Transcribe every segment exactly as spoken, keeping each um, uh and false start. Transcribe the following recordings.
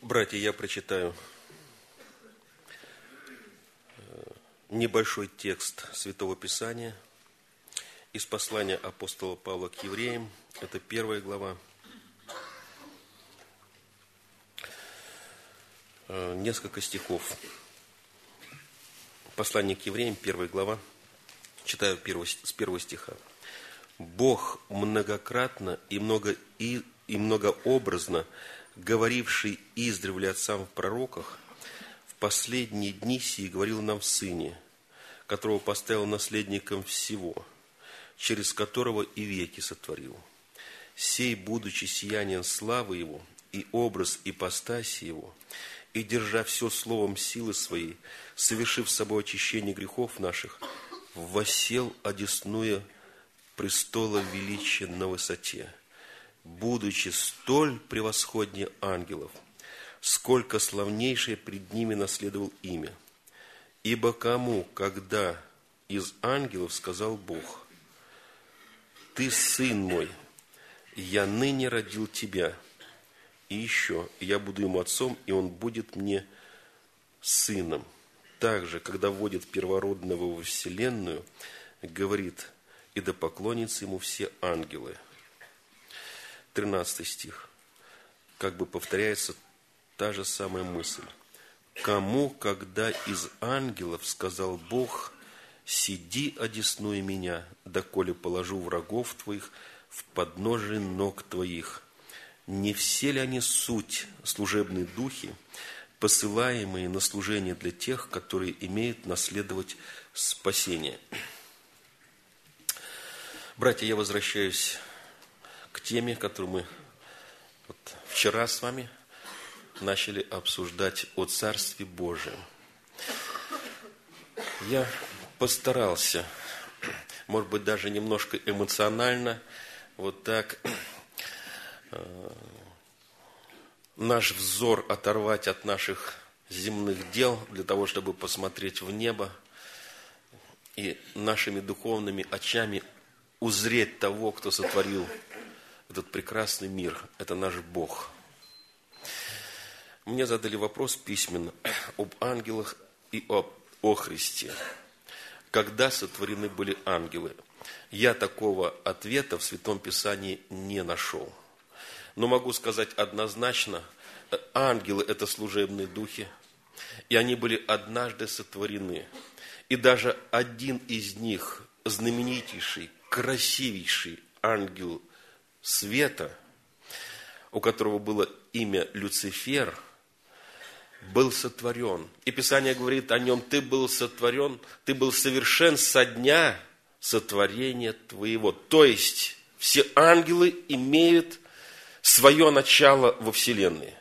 Братья, я прочитаю небольшой текст Святого Писания из послания апостола Павла к евреям. Это первая глава. Несколько стихов. Послание к евреям, первая глава. Читаю с первого стиха. «Бог многократно и, много, и, и многообразно говоривший издревле отцам в пророках, в последние дни сии говорил нам в Сыне, которого поставил наследником всего, через которого и веки сотворил. Сей, будучи сиянием славы Его, и образ ипостаси Его, и держа все словом силы Своей, совершив с собой очищение грехов наших, воссел, одесную престола величия на высоте, будучи столь превосходнее ангелов, сколько славнейшее пред ними наследовал имя. Ибо кому, когда из ангелов сказал Бог: Ты сын мой, я ныне родил тебя, и еще я буду ему отцом, и он будет мне сыном. Также, когда вводит первородного во вселенную, говорит: и да поклонятся ему все ангелы». тринадцатый стих. Как бы повторяется та же самая мысль. «Кому, когда из ангелов сказал Бог: сиди, одесную меня, доколе положу врагов твоих в подножие ног твоих. Не все ли они суть служебные духи, посылаемые на служение для тех, которые имеют наследовать спасение?» Братья, я возвращаюсь к теме, которую мы вот вчера с вами начали обсуждать, о Царстве Божьем. Я постарался, может быть, даже немножко эмоционально, вот так э, наш взор оторвать от наших земных дел, для того, чтобы посмотреть в небо и нашими духовными очами узреть того, кто сотворил этот прекрасный мир. Это наш Бог. Мне задали вопрос письменно об ангелах и об, о Христе. Когда сотворены были ангелы? Я такого ответа в Святом Писании не нашел. Но могу сказать однозначно, ангелы – это служебные духи, и они были однажды сотворены. И даже один из них, знаменитейший, красивейший ангел света, у которого было имя Люцифер, был сотворен. И Писание говорит о нем: ты был сотворен, ты был совершен со дня сотворения твоего. То есть все ангелы имеют свое начало во Вселенной.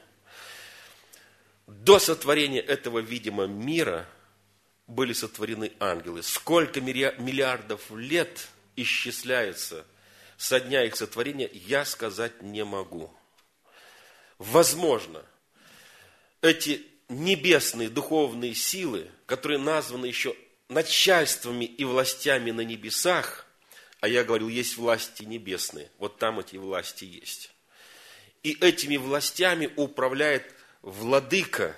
До сотворения этого видимого мира были сотворены ангелы. Сколько миллиардов лет исчисляется со дня их сотворения, я сказать не могу. Возможно, эти небесные духовные силы, которые названы еще начальствами и властями на небесах, а я говорил, есть власти небесные, вот там эти власти есть. И этими властями управляет владыка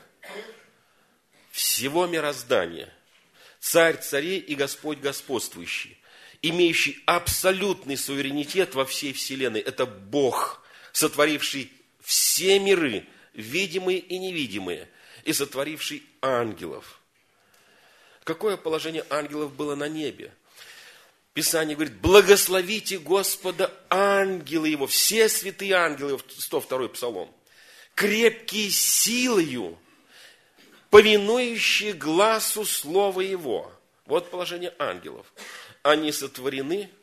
всего мироздания, царь царей и Господь господствующий, имеющий абсолютный суверенитет во всей вселенной. Это Бог, сотворивший все миры, видимые и невидимые, и сотворивший ангелов. Какое положение ангелов было на небе? Писание говорит: благословите Господа, ангелы Его, все святые ангелы, сто второй Псалом, крепкие силою, повинующие гласу слова Его. Вот положение ангелов. Они сотворены,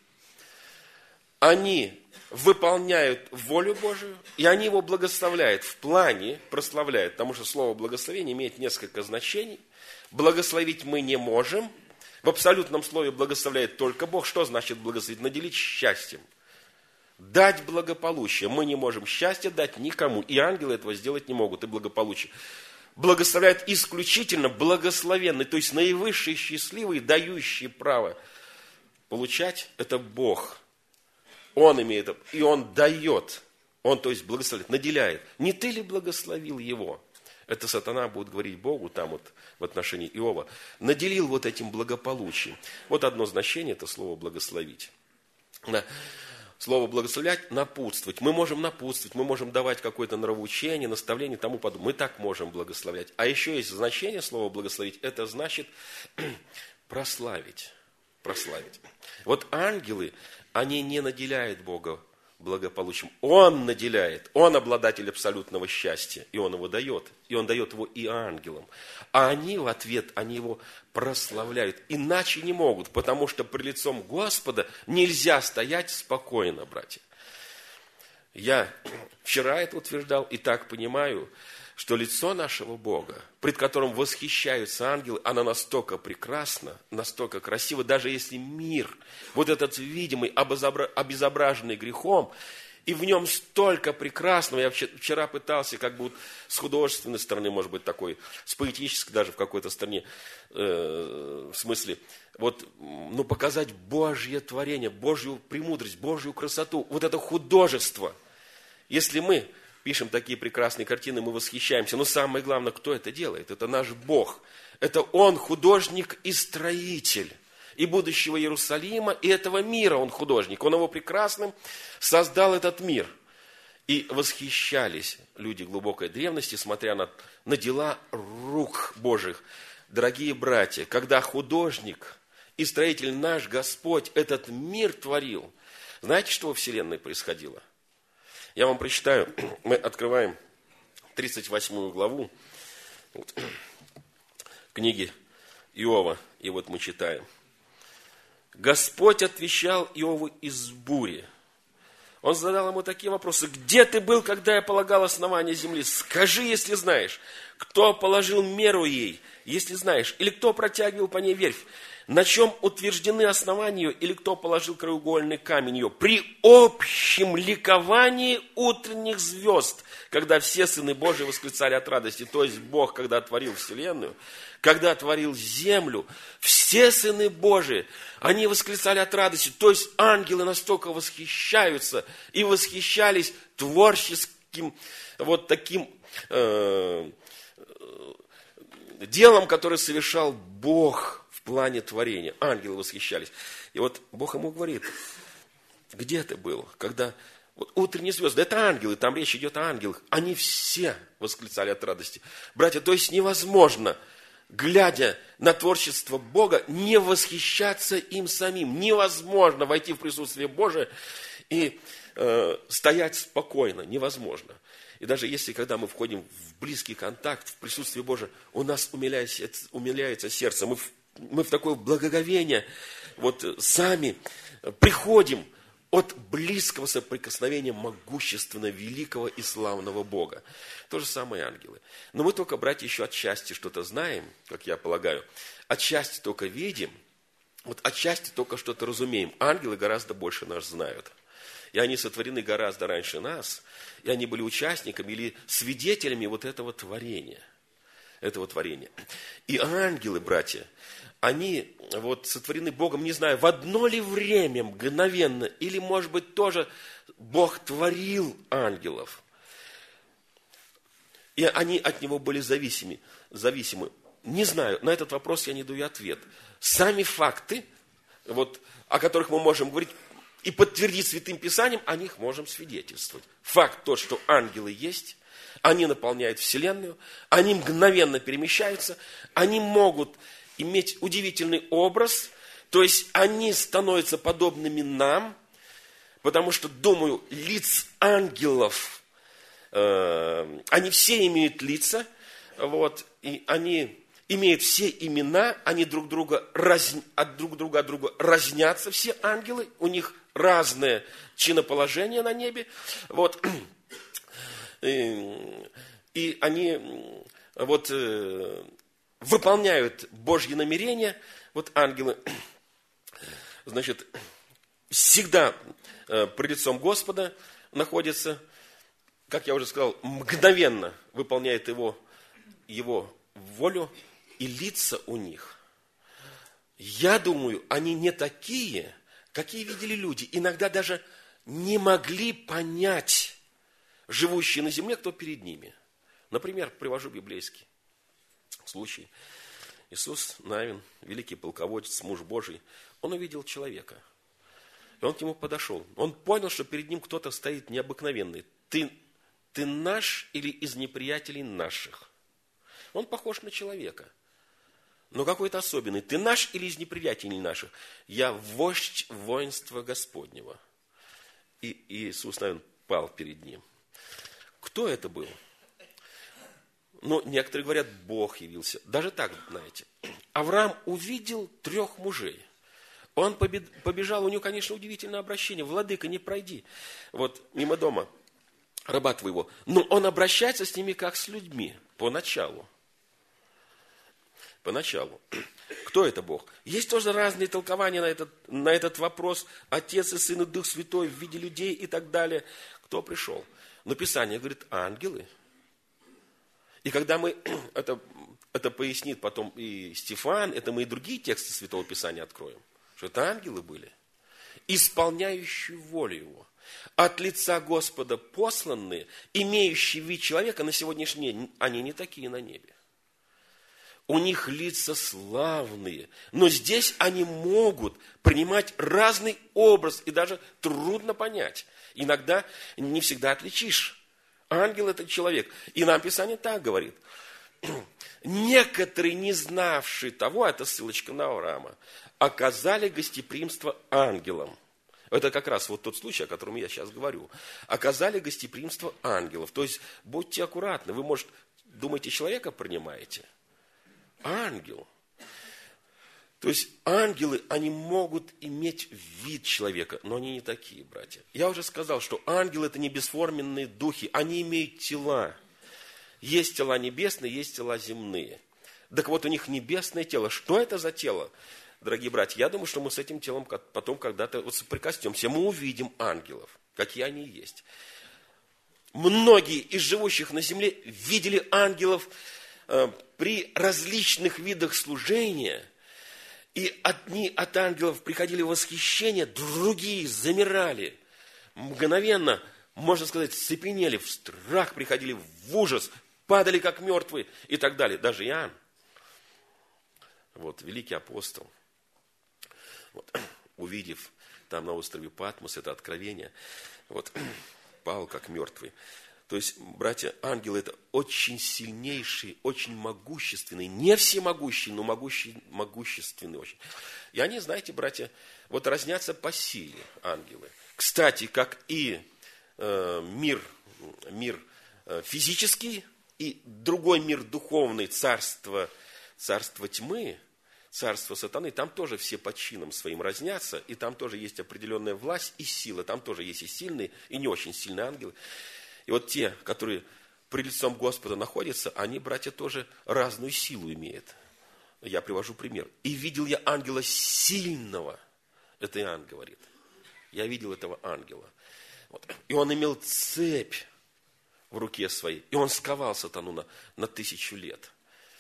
они выполняют волю Божию, и они Его благословляют, в плане прославляют, потому что слово благословение имеет несколько значений. Благословить мы не можем. В абсолютном слове благословляет только Бог. Что значит благословить? Наделить счастьем. Дать благополучие. Мы не можем счастья дать никому, и ангелы этого сделать не могут, и благополучие. Благословляет исключительно благословенный, то есть наивысший, счастливый, дающий право получать, это Бог. Он имеет, и Он дает. Он, то есть, благословляет, наделяет. Не ты ли благословил его? это сатана будет говорить Богу, там вот в отношении Иова, наделил вот этим благополучием. Вот одно значение, это слово «благословить». Да. Слово «благословлять» – напутствовать. Мы можем напутствовать, мы можем давать какое-то нравоучение, наставление и тому подобное. Мы так можем благословлять. А еще есть значение слова «благословить». Это значит прославить. Прославить. Вот ангелы, они не наделяют Бога благополучием. Он наделяет. Он обладатель абсолютного счастья. И Он его дает. И Он дает его и ангелам. А они в ответ, они его прославляют. Иначе не могут, потому что при лицом Господа нельзя стоять спокойно, братья. Я вчера это утверждал и так понимаю, что лицо нашего Бога, пред которым восхищаются ангелы, оно настолько прекрасно, настолько красиво, даже если мир, вот этот видимый, обезображенный грехом, и в нем столько прекрасного. Я вчера пытался как бы вот с художественной стороны, может быть, такой, с поэтической даже в какой-то стороне, э, в смысле, вот, ну, показать Божье творение, Божью премудрость, Божью красоту, вот это художество. Если мы пишем такие прекрасные картины, мы восхищаемся. Но самое главное, кто это делает? Это наш Бог. Это Он художник и строитель. И будущего Иерусалима, и этого мира Он художник. Он его прекрасным создал этот мир. И восхищались люди глубокой древности, смотря на, на дела рук Божьих. Дорогие братья, когда художник и строитель наш Господь этот мир творил, знаете, что во Вселенной происходило? Я вам прочитаю, мы открываем тридцать восьмую главу вот, книги Иова, и вот мы читаем. Господь отвечал Иову из бури. Он задал ему такие вопросы. Где ты был, когда я полагал основание земли? Скажи, если знаешь, кто положил меру ей, если знаешь, или кто протягивал по ней верфь? На чем утверждены основания ее, или кто положил краеугольный камень ее? При общем ликовании утренних звезд, когда все сыны Божии восклицали от радости, то есть Бог, когда творил вселенную, когда творил землю, все сыны Божии, они восклицали от радости, то есть ангелы настолько восхищаются и восхищались творческим вот таким э, делом, которое совершал Бог в плане творения. Ангелы восхищались. И вот Бог ему говорит, где ты был, когда вот утренние звезды, это ангелы, там речь идет о ангелах, они все восклицали от радости. Братья, то есть невозможно, глядя на творчество Бога, не восхищаться им самим. Невозможно войти в присутствие Божие и э, стоять спокойно. Невозможно. И даже если, когда мы входим в близкий контакт, в присутствие Божие, у нас умиляется, умиляется сердце. Мы в, мы в такое благоговение вот сами приходим от близкого соприкосновения могущественно великого и славного Бога. То же самое ангелы. Но мы только, братья, еще отчасти что-то знаем, как я полагаю. Отчасти только видим, вот отчасти только что-то разумеем. Ангелы гораздо больше нас знают. И они сотворены гораздо раньше нас. И они были участниками или свидетелями вот этого творения. Этого творения. И ангелы, братья, они вот сотворены Богом, не знаю, в одно ли время, мгновенно, или, может быть, тоже Бог творил ангелов. И они от Него были зависимы. зависимы. Не знаю, на этот вопрос я не даю ответ. Сами факты, вот, о которых мы можем говорить и подтвердить Святым Писанием, о них можем свидетельствовать. Факт тот, что ангелы есть, они наполняют Вселенную, они мгновенно перемещаются, они могут иметь удивительный образ, то есть они становятся подобными нам, потому что, думаю, лиц ангелов, э, они все имеют лица, вот, и они имеют все имена, они друг друга раз, от друг друга от друга разнятся, все ангелы, у них разное чиноположение на небе, вот, и, и они вот выполняют Божьи намерения, вот ангелы, значит, всегда пред лицом Господа находятся, как я уже сказал, мгновенно выполняет его, его волю, и лица у них, я думаю, они не такие, какие видели люди. Иногда даже не могли понять живущие на земле, кто перед ними. Например, привожу библейский случай. Иисус Навин, великий полководец, муж Божий, он увидел человека. И он к нему подошел. Он понял, что перед ним кто-то стоит необыкновенный. Ты, ты наш или из неприятелей наших? Он похож на человека, но какой-то особенный. Ты наш или из неприятелей наших? Я вождь воинства Господнего. И Иисус Навин пал перед ним. Кто это был? Ну, некоторые говорят, Бог явился. Даже так, знаете. Авраам увидел трех мужей. Он побежал, у него, конечно, удивительное обращение. Владыка, не пройди. Вот мимо дома раба твоего. Но он обращается с ними, как с людьми, поначалу. Поначалу. Кто это Бог? Есть тоже разные толкования на этот, на этот вопрос. Отец и Сын и Дух Святой в виде людей и так далее. Кто пришел? Но Писание говорит, ангелы. И когда мы, это, это пояснит потом и Стефан, это мы и другие тексты Святого Писания откроем, что это ангелы были, исполняющие волю Его, от лица Господа посланные, имеющие вид человека, на сегодняшний день они не такие на небе. У них лица славные, но здесь они могут принимать разный образ, и даже трудно понять. Иногда не всегда отличишь. Ангел – это человек. И нам Писание так говорит. Некоторые, не знавшие того, это ссылочка на Авраама, оказали гостеприимство ангелам. Это как раз вот тот случай, о котором я сейчас говорю. Оказали гостеприимство ангелов. То есть, будьте аккуратны. Вы, может, думаете, человека принимаете? Ангел. То есть, ангелы, они могут иметь вид человека, но они не такие, братья. Я уже сказал, что ангелы – это не бесформенные духи, они имеют тела. Есть тела небесные, есть тела земные. Так вот, у них небесное тело. Что это за тело? Дорогие братья, я думаю, что мы с этим телом потом когда-то вот соприкоснемся. Мы увидим ангелов, какие они есть. Многие из живущих на земле видели ангелов э, при различных видах служения. И одни от ангелов приходили в восхищение, другие замирали. Мгновенно, можно сказать, цепенели, в страх приходили, в ужас, падали как мертвые и так далее. Даже Иоанн, вот, великий апостол, вот, увидев там на острове Патмос это откровение, вот, пал как мертвый. То есть, братья, ангелы – это очень сильнейшие, очень могущественные, не всемогущие, но могущие, могущественные очень. И они, знаете, братья, вот разнятся по силе ангелы. Кстати, как и э, мир, мир э, физический и другой мир духовный, царство, царство тьмы, царство сатаны, там тоже все по чинам своим разнятся, и там тоже есть определенная власть и сила, там тоже есть и сильные, и не очень сильные ангелы. И вот те, которые при лицом Господа находятся, они, братья, тоже разную силу имеют. Я привожу пример. «И видел я ангела сильного». Это Иоанн говорит. Я видел этого ангела. Вот. И он имел цепь в руке своей. И он сковал сатану на, на тысячу лет.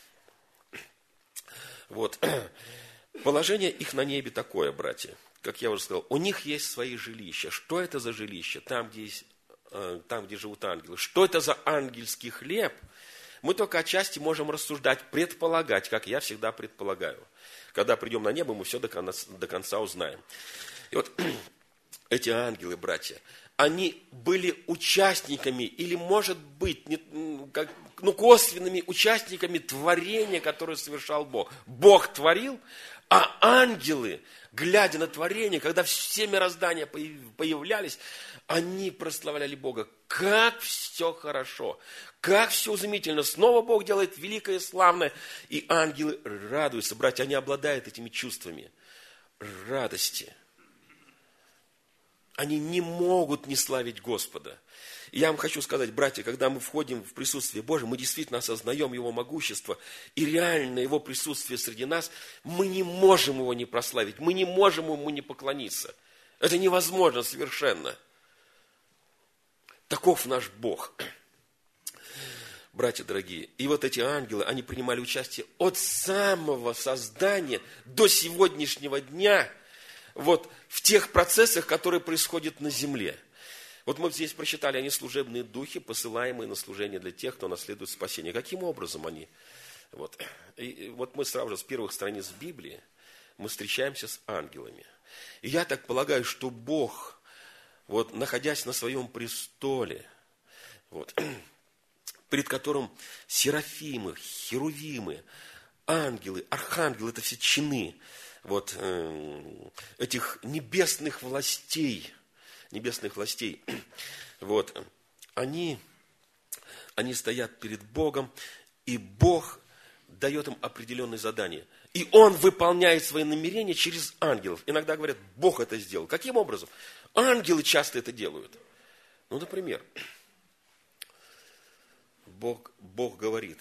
Вот. Положение их на небе такое, братья. Как я уже сказал, у них есть свои жилища. Что это за жилища? Там, где есть... там, где живут ангелы. Что это за ангельский хлеб? Мы только отчасти можем рассуждать, предполагать, как я всегда предполагаю. Когда придем на небо, мы все до конца, до конца узнаем. И вот эти ангелы, братья, они были участниками, или, может быть, не, как, ну, косвенными участниками творения, которое совершал Бог. Бог творил, а ангелы, глядя на творение, когда все мироздания появлялись, они прославляли Бога. Как все хорошо, как все изумительно. Снова Бог делает великое и славное. И ангелы радуются. Братья, они обладают этими чувствами радости. Они не могут не славить Господа. И я вам хочу сказать, братья, когда мы входим в присутствие Божие, мы действительно осознаем Его могущество и реально Его присутствие среди нас, мы не можем Его не прославить, мы не можем Ему не поклониться. Это невозможно совершенно. Таков наш Бог. Братья дорогие, и вот эти ангелы, они принимали участие от самого создания до сегодняшнего дня, вот в тех процессах, которые происходят на земле. Вот мы здесь прочитали, они служебные духи, посылаемые на служение для тех, кто наследует спасение. Каким образом они? Вот, и вот мы сразу же с первых страниц Библии мы встречаемся с ангелами. И я так полагаю, что Бог, вот, находясь на своем престоле, вот, перед которым серафимы, херувимы, ангелы, архангелы, это все чины вот, э, этих небесных властей, небесных властей, вот, они, они стоят перед Богом, и Бог дает им определенные задания. И Он выполняет свои намерения через ангелов. Иногда говорят, Бог это сделал. Каким образом? Ангелы часто это делают. Ну, например, Бог, Бог говорит,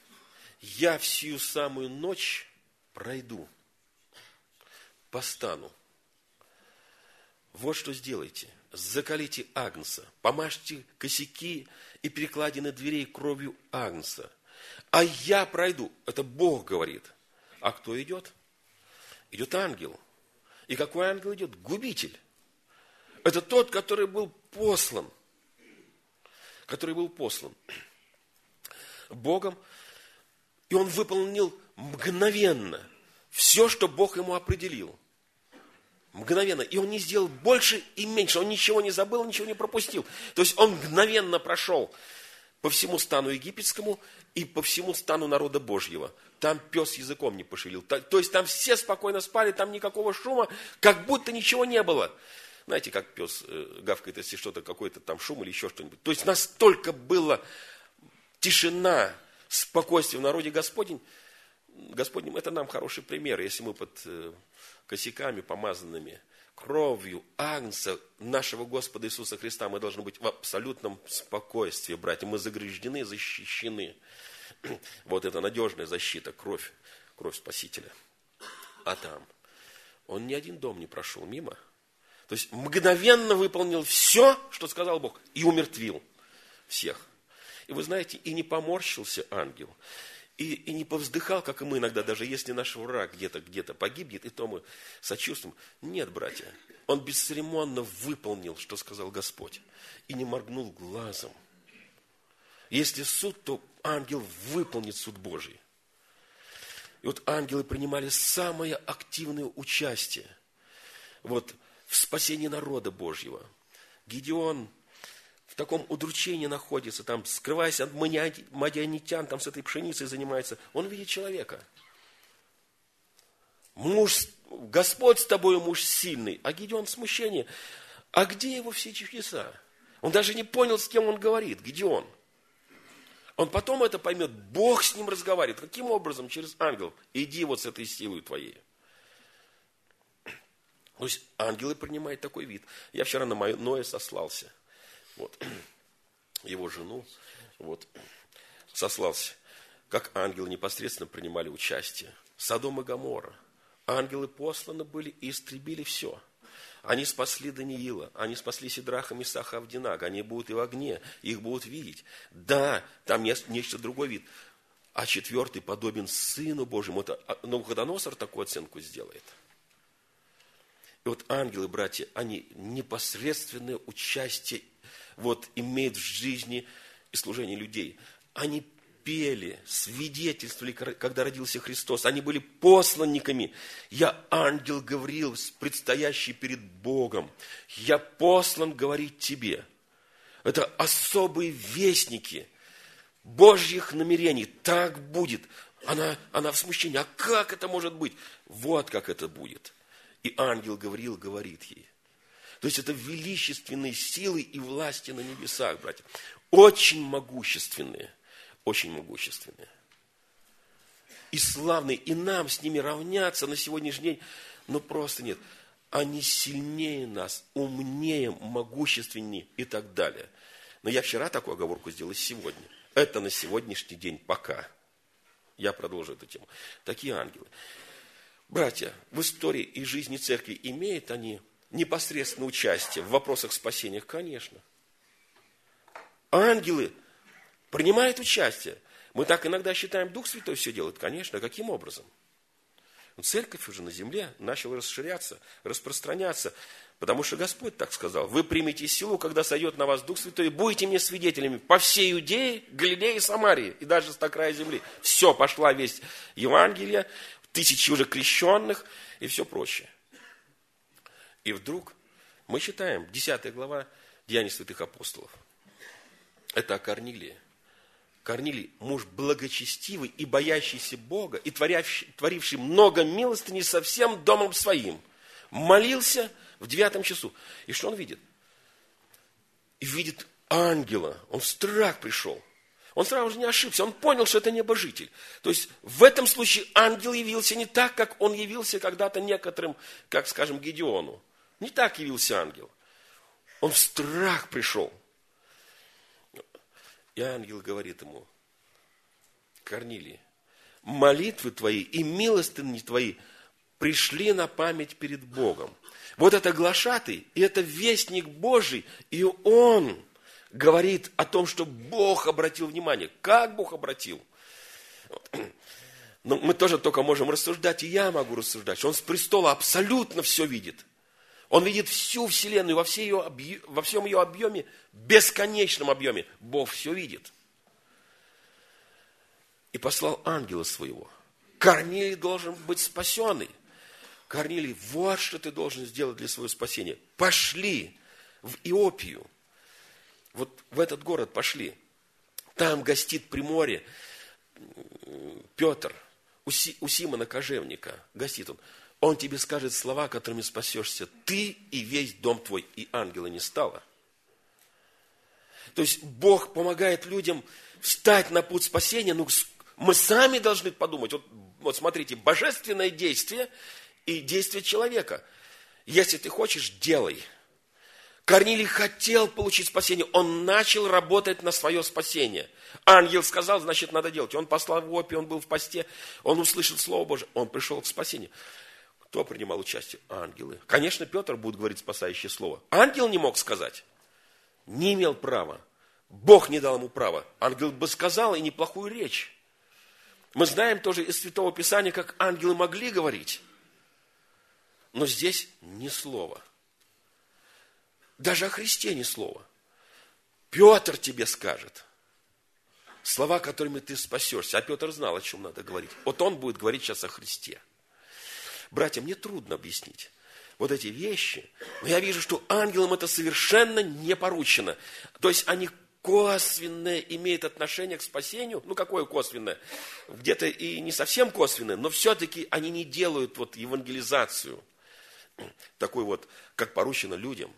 я всю самую ночь пройду, постану. Вот что сделайте. Заколите агнца, помажьте косяки и перекладины дверей кровью агнца. А я пройду. Это Бог говорит. А кто идет? Идет ангел. И какой ангел идет? Губитель. Это тот, который был послан. Который был послан Богом. И он выполнил мгновенно все, что Бог ему определил. Мгновенно. И он не сделал больше и меньше. Он ничего не забыл, ничего не пропустил. То есть он мгновенно прошел по всему стану египетскому и по всему стану народа Божьего. Там пес языком не пошевелил. То есть там все спокойно спали, там никакого шума, как будто ничего не было. Знаете, как пес гавкает, если что-то, какой-то там шум или еще что-нибудь. То есть настолько была тишина, спокойствие в народе Господень. Господнем, это нам хороший пример, если мы под косяками, помазанными кровью агнца нашего Господа Иисуса Христа, мы должны быть в абсолютном спокойствии, братья. Мы заграждены, защищены. Вот это надежная защита, кровь, кровь Спасителя. А там он ни один дом не прошел мимо. То есть мгновенно выполнил все, что сказал Бог, и умертвил всех. И вы знаете, и не поморщился ангел, и, и не повздыхал, как и мы иногда, даже если наш враг где-то где-то погибнет, и то мы сочувствуем. Нет, братья, он бесцеремонно выполнил, что сказал Господь, и не моргнул глазом. Если суд, то ангел выполнит суд Божий. И вот ангелы принимали самое активное участие вот, в спасении народа Божьего. Гедеон в таком удручении находится, там, скрываясь от мадианитян, там с этой пшеницей занимается. Он видит человека. Муж, Господь с тобой, муж сильный. А Гедеон в смущении. А где его все чудеса? Он даже не понял, с кем он говорит. Гедеон. Он потом это поймет. Бог с ним разговаривает. Каким образом? Через ангел. Иди вот с этой силой твоей. То есть ангелы принимают такой вид. Я вчера на Ноя сослался. Вот, его жену, вот, сослался, как ангелы непосредственно принимали участие. Содом и Гоморра. Ангелы посланы были и истребили все. Они спасли Даниила, они спасли Сидраха, Месаха, Авдинага. Они будут и в огне, их будут видеть. Да, там есть нечто другой вид. А четвертый подобен Сыну Божьему. Это Навуходоносор такую оценку сделает. И вот ангелы, братья, они непосредственное участие вот, имеют в жизни и служении людей. Они пели, свидетельствовали, когда родился Христос. Они были посланниками. Я, ангел Гавриил, предстоящий перед Богом. Я послан говорить тебе. Это особые вестники Божьих намерений. Так будет. Она, она в смущении. А как это может быть? Вот как это будет. И ангел Гавриил говорит ей. То есть это величественные силы и власти на небесах, братья. Очень могущественные. Очень могущественные. И славные. И нам с ними равняться на сегодняшний день, ну просто нет. Они сильнее нас, умнее, могущественнее и так далее. Но я вчера такую оговорку сделал и сегодня. Это на сегодняшний день пока. Я продолжу эту тему. Такие ангелы. Братья, в истории и жизни церкви имеют они непосредственное участие в вопросах спасения? Конечно. Ангелы принимают участие. Мы так иногда считаем, Дух Святой все делает. Конечно. Каким образом? Но церковь уже на земле начала расширяться, распространяться, потому что Господь так сказал: вы примете силу, когда сойдет на вас Дух Святой, и будете мне свидетелями по всей Иудее, Галилее и Самарии, и даже с края земли. Все, пошла весть Евангелия, тысячи уже крещенных и все прочее. И вдруг мы читаем десятая глава Деяний святых апостолов. Это о Корнилии. Корнилий, муж благочестивый и боящийся Бога, и творящий, творивший много милостыней со всем домом своим, молился в девятом часу. И что он видит? И видит ангела. Он в страх пришел. Он сразу же не ошибся. Он понял, что это небожитель. То есть в этом случае ангел явился не так, как он явился когда-то некоторым, как, скажем, Гедеону. Не так явился ангел. Он в страх пришел. И ангел говорит ему: Корнилий, молитвы твои и милостыни твои пришли на память перед Богом. Вот это глашатый, и это вестник Божий, и он говорит о том, что Бог обратил внимание. Как Бог обратил? Но мы тоже только можем рассуждать, и я могу рассуждать, что он с престола абсолютно все видит. Он видит всю вселенную во, всей ее, объ... во всем ее объеме, бесконечном объеме. Бог все видит. И послал ангела своего. Корнилий должен быть спасенный. Корнилий, вот что ты должен сделать для своего спасения. Пошли в Иопию. Вот в этот город пошли. Там гостит при море Петр, у, Си... у Симона Кожевника гостит он. Он тебе скажет слова, которыми спасешься ты и весь дом твой, и ангела не стало. То есть Бог помогает людям встать на путь спасения. Ну, мы сами должны подумать. Вот, вот смотрите, божественное действие и действие человека. Если ты хочешь, делай. Корнилий хотел получить спасение. Он начал работать на свое спасение. Ангел сказал, значит, надо делать. Он послал в Иопию, он был в посте, он услышал Слово Божие, он пришел к спасению. Кто принимал участие? Ангелы. Конечно, Петр будет говорить спасающее слово. Ангел не мог сказать. Не имел права. Бог не дал ему права. Ангел бы сказал и неплохую речь. Мы знаем тоже из Святого Писания, как ангелы могли говорить. Но здесь ни слова. Даже о Христе ни слова. Петр тебе скажет слова, которыми ты спасешься. А Петр знал, о чем надо говорить. Вот он будет говорить сейчас о Христе. Братья, мне трудно объяснить вот эти вещи, но я вижу, что ангелам это совершенно не поручено. То есть они косвенное имеют отношение к спасению. Ну, какое косвенное? Где-то и не совсем косвенное, но все-таки они не делают вот евангелизацию, такой вот, как поручено людям.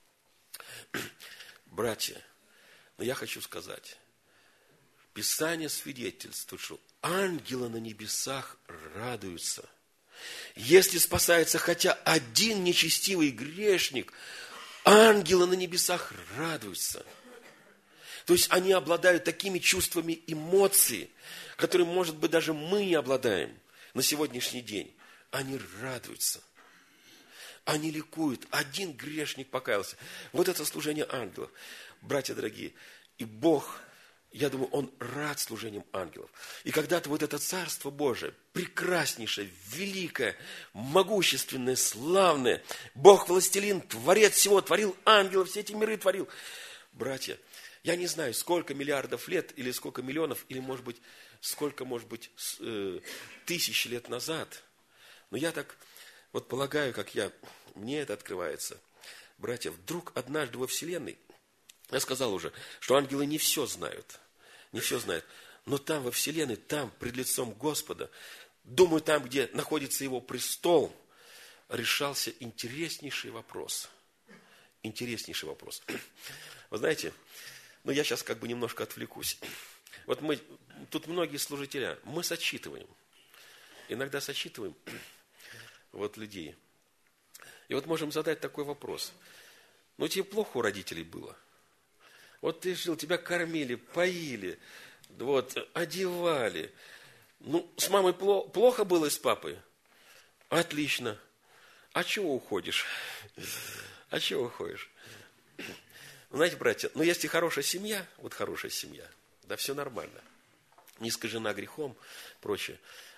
Братья, но я хочу сказать, Писание свидетельствует, что ангелы на небесах радуются. Если спасается хотя один нечестивый грешник, ангелы на небесах радуются. То есть они обладают такими чувствами эмоций, которые, может быть, даже мы не обладаем на сегодняшний день. Они радуются. Они ликуют. Один грешник покаялся. Вот это служение ангелов. Братья дорогие, и Бог, я думаю, Он рад служением ангелов. И когда-то вот это Царство Божие, прекраснейшее, великое, могущественное, славное, Бог властелин, творец всего, творил ангелов, все эти миры творил. Братья, я не знаю, сколько миллиардов лет, или сколько миллионов, или, может быть, сколько, может быть, э, тысяч лет назад. Но я так вот полагаю, как я, мне это открывается. Братья, вдруг однажды во Вселенной, я сказал уже, что ангелы не все знают, не все знают, но там во Вселенной, там, пред лицом Господа, думаю, там, где находится Его престол, решался интереснейший вопрос. Интереснейший вопрос. Вы знаете, ну я сейчас как бы немножко отвлекусь. Вот мы, тут многие служители, мы сочитываем, иногда сочитываем вот людей. И вот можем задать такой вопрос. Ну тебе плохо у родителей было? Вот ты жил, тебя кормили, поили, вот, одевали. Ну, с мамой плохо было и с папой? Отлично. А чего уходишь? А чего уходишь? Знаете, братья, ну, если хорошая семья, вот хорошая семья, да все нормально. Не искажена грехом, прочее.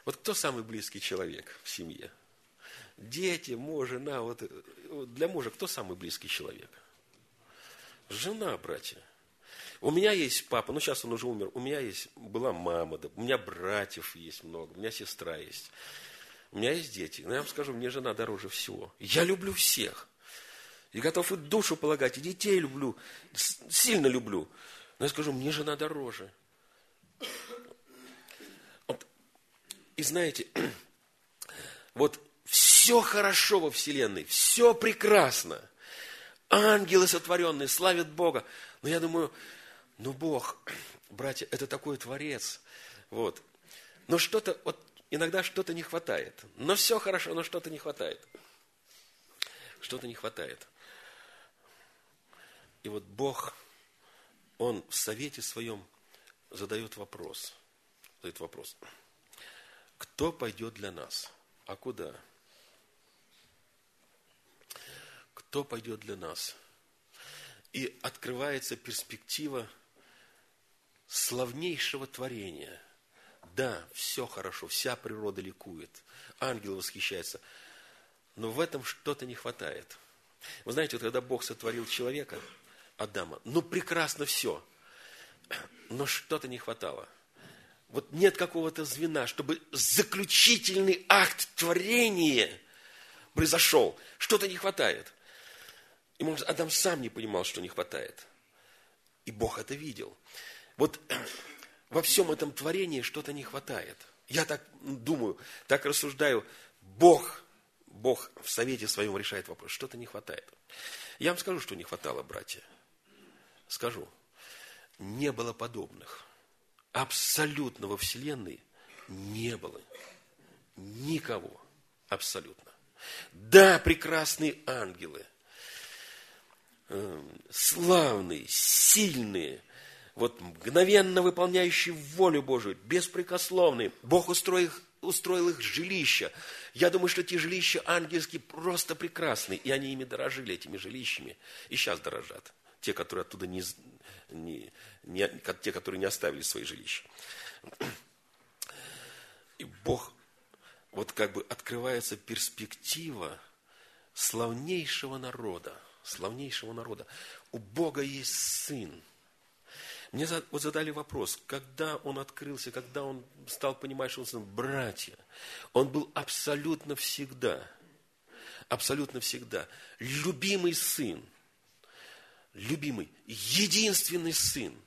Вот кто самый близкий человек в семье? Дети, муж, жена. Вот, вот для мужа кто самый близкий человек? Жена, братья. У меня есть папа, ну сейчас он уже умер, у меня есть, была мама, да, у меня братьев есть много, у меня сестра есть, у меня есть дети. Но я вам скажу, мне жена дороже всего. Я люблю всех. И готов и душу полагать, и детей люблю, сильно люблю. Но я скажу, мне жена дороже. Вот. И знаете, вот все хорошо во Вселенной, все прекрасно. Ангелы сотворенные славят Бога. Но я думаю, ну Бог, братья, это такой Творец. Вот. Но что-то, вот иногда что-то не хватает. Но все хорошо, но что-то не хватает. Что-то не хватает. И вот Бог, Он в совете своем задает вопрос. Задает вопрос. Кто пойдет для нас? А куда? Кто пойдет для нас? И открывается перспектива славнейшего творения. Да, все хорошо, вся природа ликует, ангелы восхищаются, но в этом что-то не хватает. Вы знаете, вот когда Бог сотворил человека, Адама, ну прекрасно все, но что-то не хватало. Вот нет какого-то звена, чтобы заключительный акт творения произошел, что-то не хватает. И, может, Адам сам не понимал, что не хватает. И Бог это видел. Вот во всем этом творении что-то не хватает. Я так думаю, так рассуждаю. Бог, Бог в совете своем решает вопрос. Что-то не хватает. Я вам скажу, что не хватало, братья. Скажу. Не было подобных. Абсолютно во Вселенной не было. Никого. Абсолютно. Да, прекрасные ангелы. Славные, сильные, вот мгновенно выполняющие волю Божию, беспрекословные. Бог устроил, устроил их жилища. Я думаю, что эти жилища ангельские просто прекрасные, и они ими дорожили, этими жилищами, и сейчас дорожат. Те, которые оттуда не, не, не те, которые не оставили свои жилища. И Бог, вот как бы открывается перспектива славнейшего народа. Славнейшего народа. У Бога есть Сын. Мне вот задали вопрос, когда Он открылся, когда Он стал понимать, что Он сын, братья, Он был абсолютно всегда, абсолютно всегда любимый Сын, любимый, единственный Сын,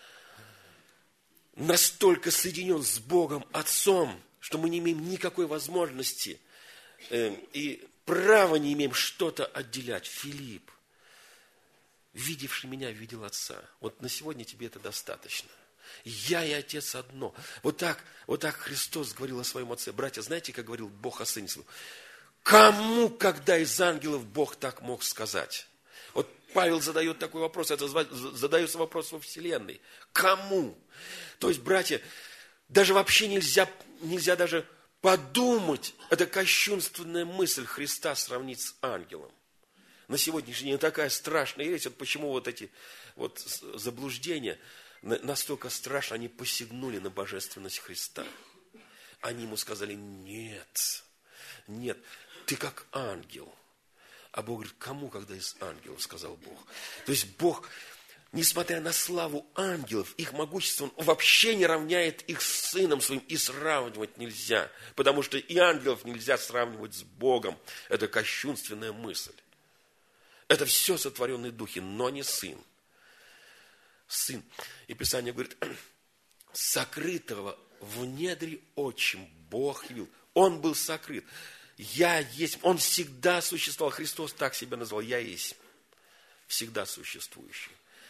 настолько соединен с Богом Отцом, что мы не имеем никакой возможности э, и права не имеем что-то отделять. Филипп, видевший меня, видел Отца. Вот на сегодня тебе это достаточно. Я и Отец одно. Вот так, вот так Христос говорил о своем Отце. Братья, знаете, как говорил Бог о Сыне Своем? Кому, когда из ангелов Бог так мог сказать? Вот Павел задает такой вопрос, это задается вопрос во Вселенной. Кому? То есть, братья, даже вообще нельзя, нельзя даже подумать, это кощунственная мысль Христа сравнить с ангелом. На сегодняшний день такая страшная вещь, вот почему вот эти вот заблуждения настолько страшно, они посягнули на божественность Христа. Они ему сказали, нет, нет, ты как ангел. А Бог говорит, кому, когда из ангелов, сказал Бог. То есть Бог, несмотря на славу ангелов, их могущество, Он вообще не равняет их с Сыном Своим, и сравнивать нельзя. Потому что и ангелов нельзя сравнивать с Богом. Это кощунственная мысль. Это все сотворенные духи, но не Сын. Сын. И Писание говорит, сокрытого в недре отчим Бог явил. Он был сокрыт. Я есть. Он всегда существовал. Христос так себя назвал. Я есть. Всегда существующий.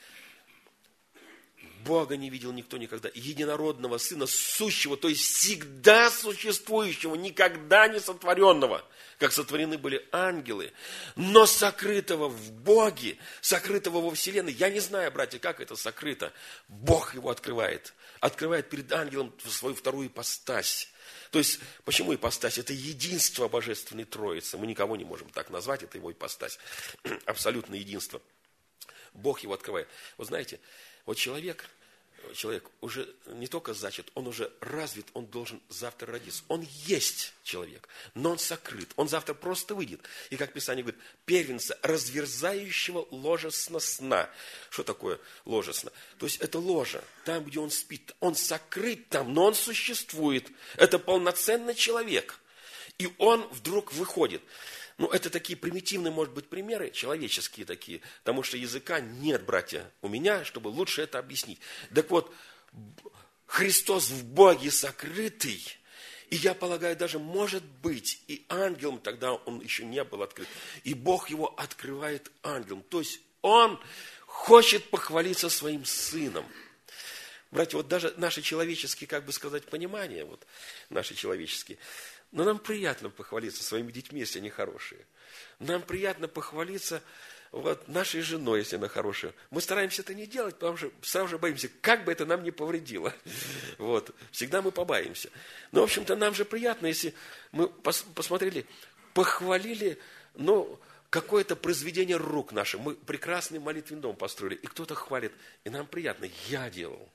Бога не видел никто никогда. Единородного Сына, сущего, то есть всегда существующего, никогда не сотворенного, как сотворены были ангелы, но сокрытого в Боге, сокрытого во Вселенной. Я не знаю, братья, как это сокрыто. Бог его открывает. Открывает перед ангелом свою вторую ипостась. То есть, почему ипостась? Это единство Божественной Троицы. Мы никого не можем так назвать, это его ипостась. Абсолютное единство. Бог его открывает. Вы знаете, вот человек, человек уже не только зачат, он уже развит, он должен завтра родиться. Он есть человек, но он сокрыт. Он завтра просто выйдет. И как Писание говорит, первенца разверзающего ложесно сна. Что такое ложесно? То есть это ложа, там, где он спит. Он сокрыт там, но он существует. Это полноценный человек. И он вдруг выходит. Ну, это такие примитивные, может быть, примеры, человеческие такие, потому что языка нет, братья, у меня, чтобы лучше это объяснить. Так вот, Христос в Боге сокрытый, и я полагаю, даже может быть, и ангелом тогда он еще не был открыт, и Бог его открывает ангелом. То есть он хочет похвалиться своим сыном. Братья, вот даже наши человеческие, как бы сказать, понимания, вот наши человеческие, но нам приятно похвалиться своими детьми, если они хорошие. Нам приятно похвалиться вот, нашей женой, если она хорошая. Мы стараемся это не делать, потому что сразу же боимся, как бы это нам не повредило. Вот. Всегда мы побаимся. Но, в общем-то, нам же приятно, если мы пос- посмотрели, похвалили, ну, какое-то произведение рук наших. Мы прекрасный молитвенный дом построили, и кто-то хвалит, и нам приятно. Я делал.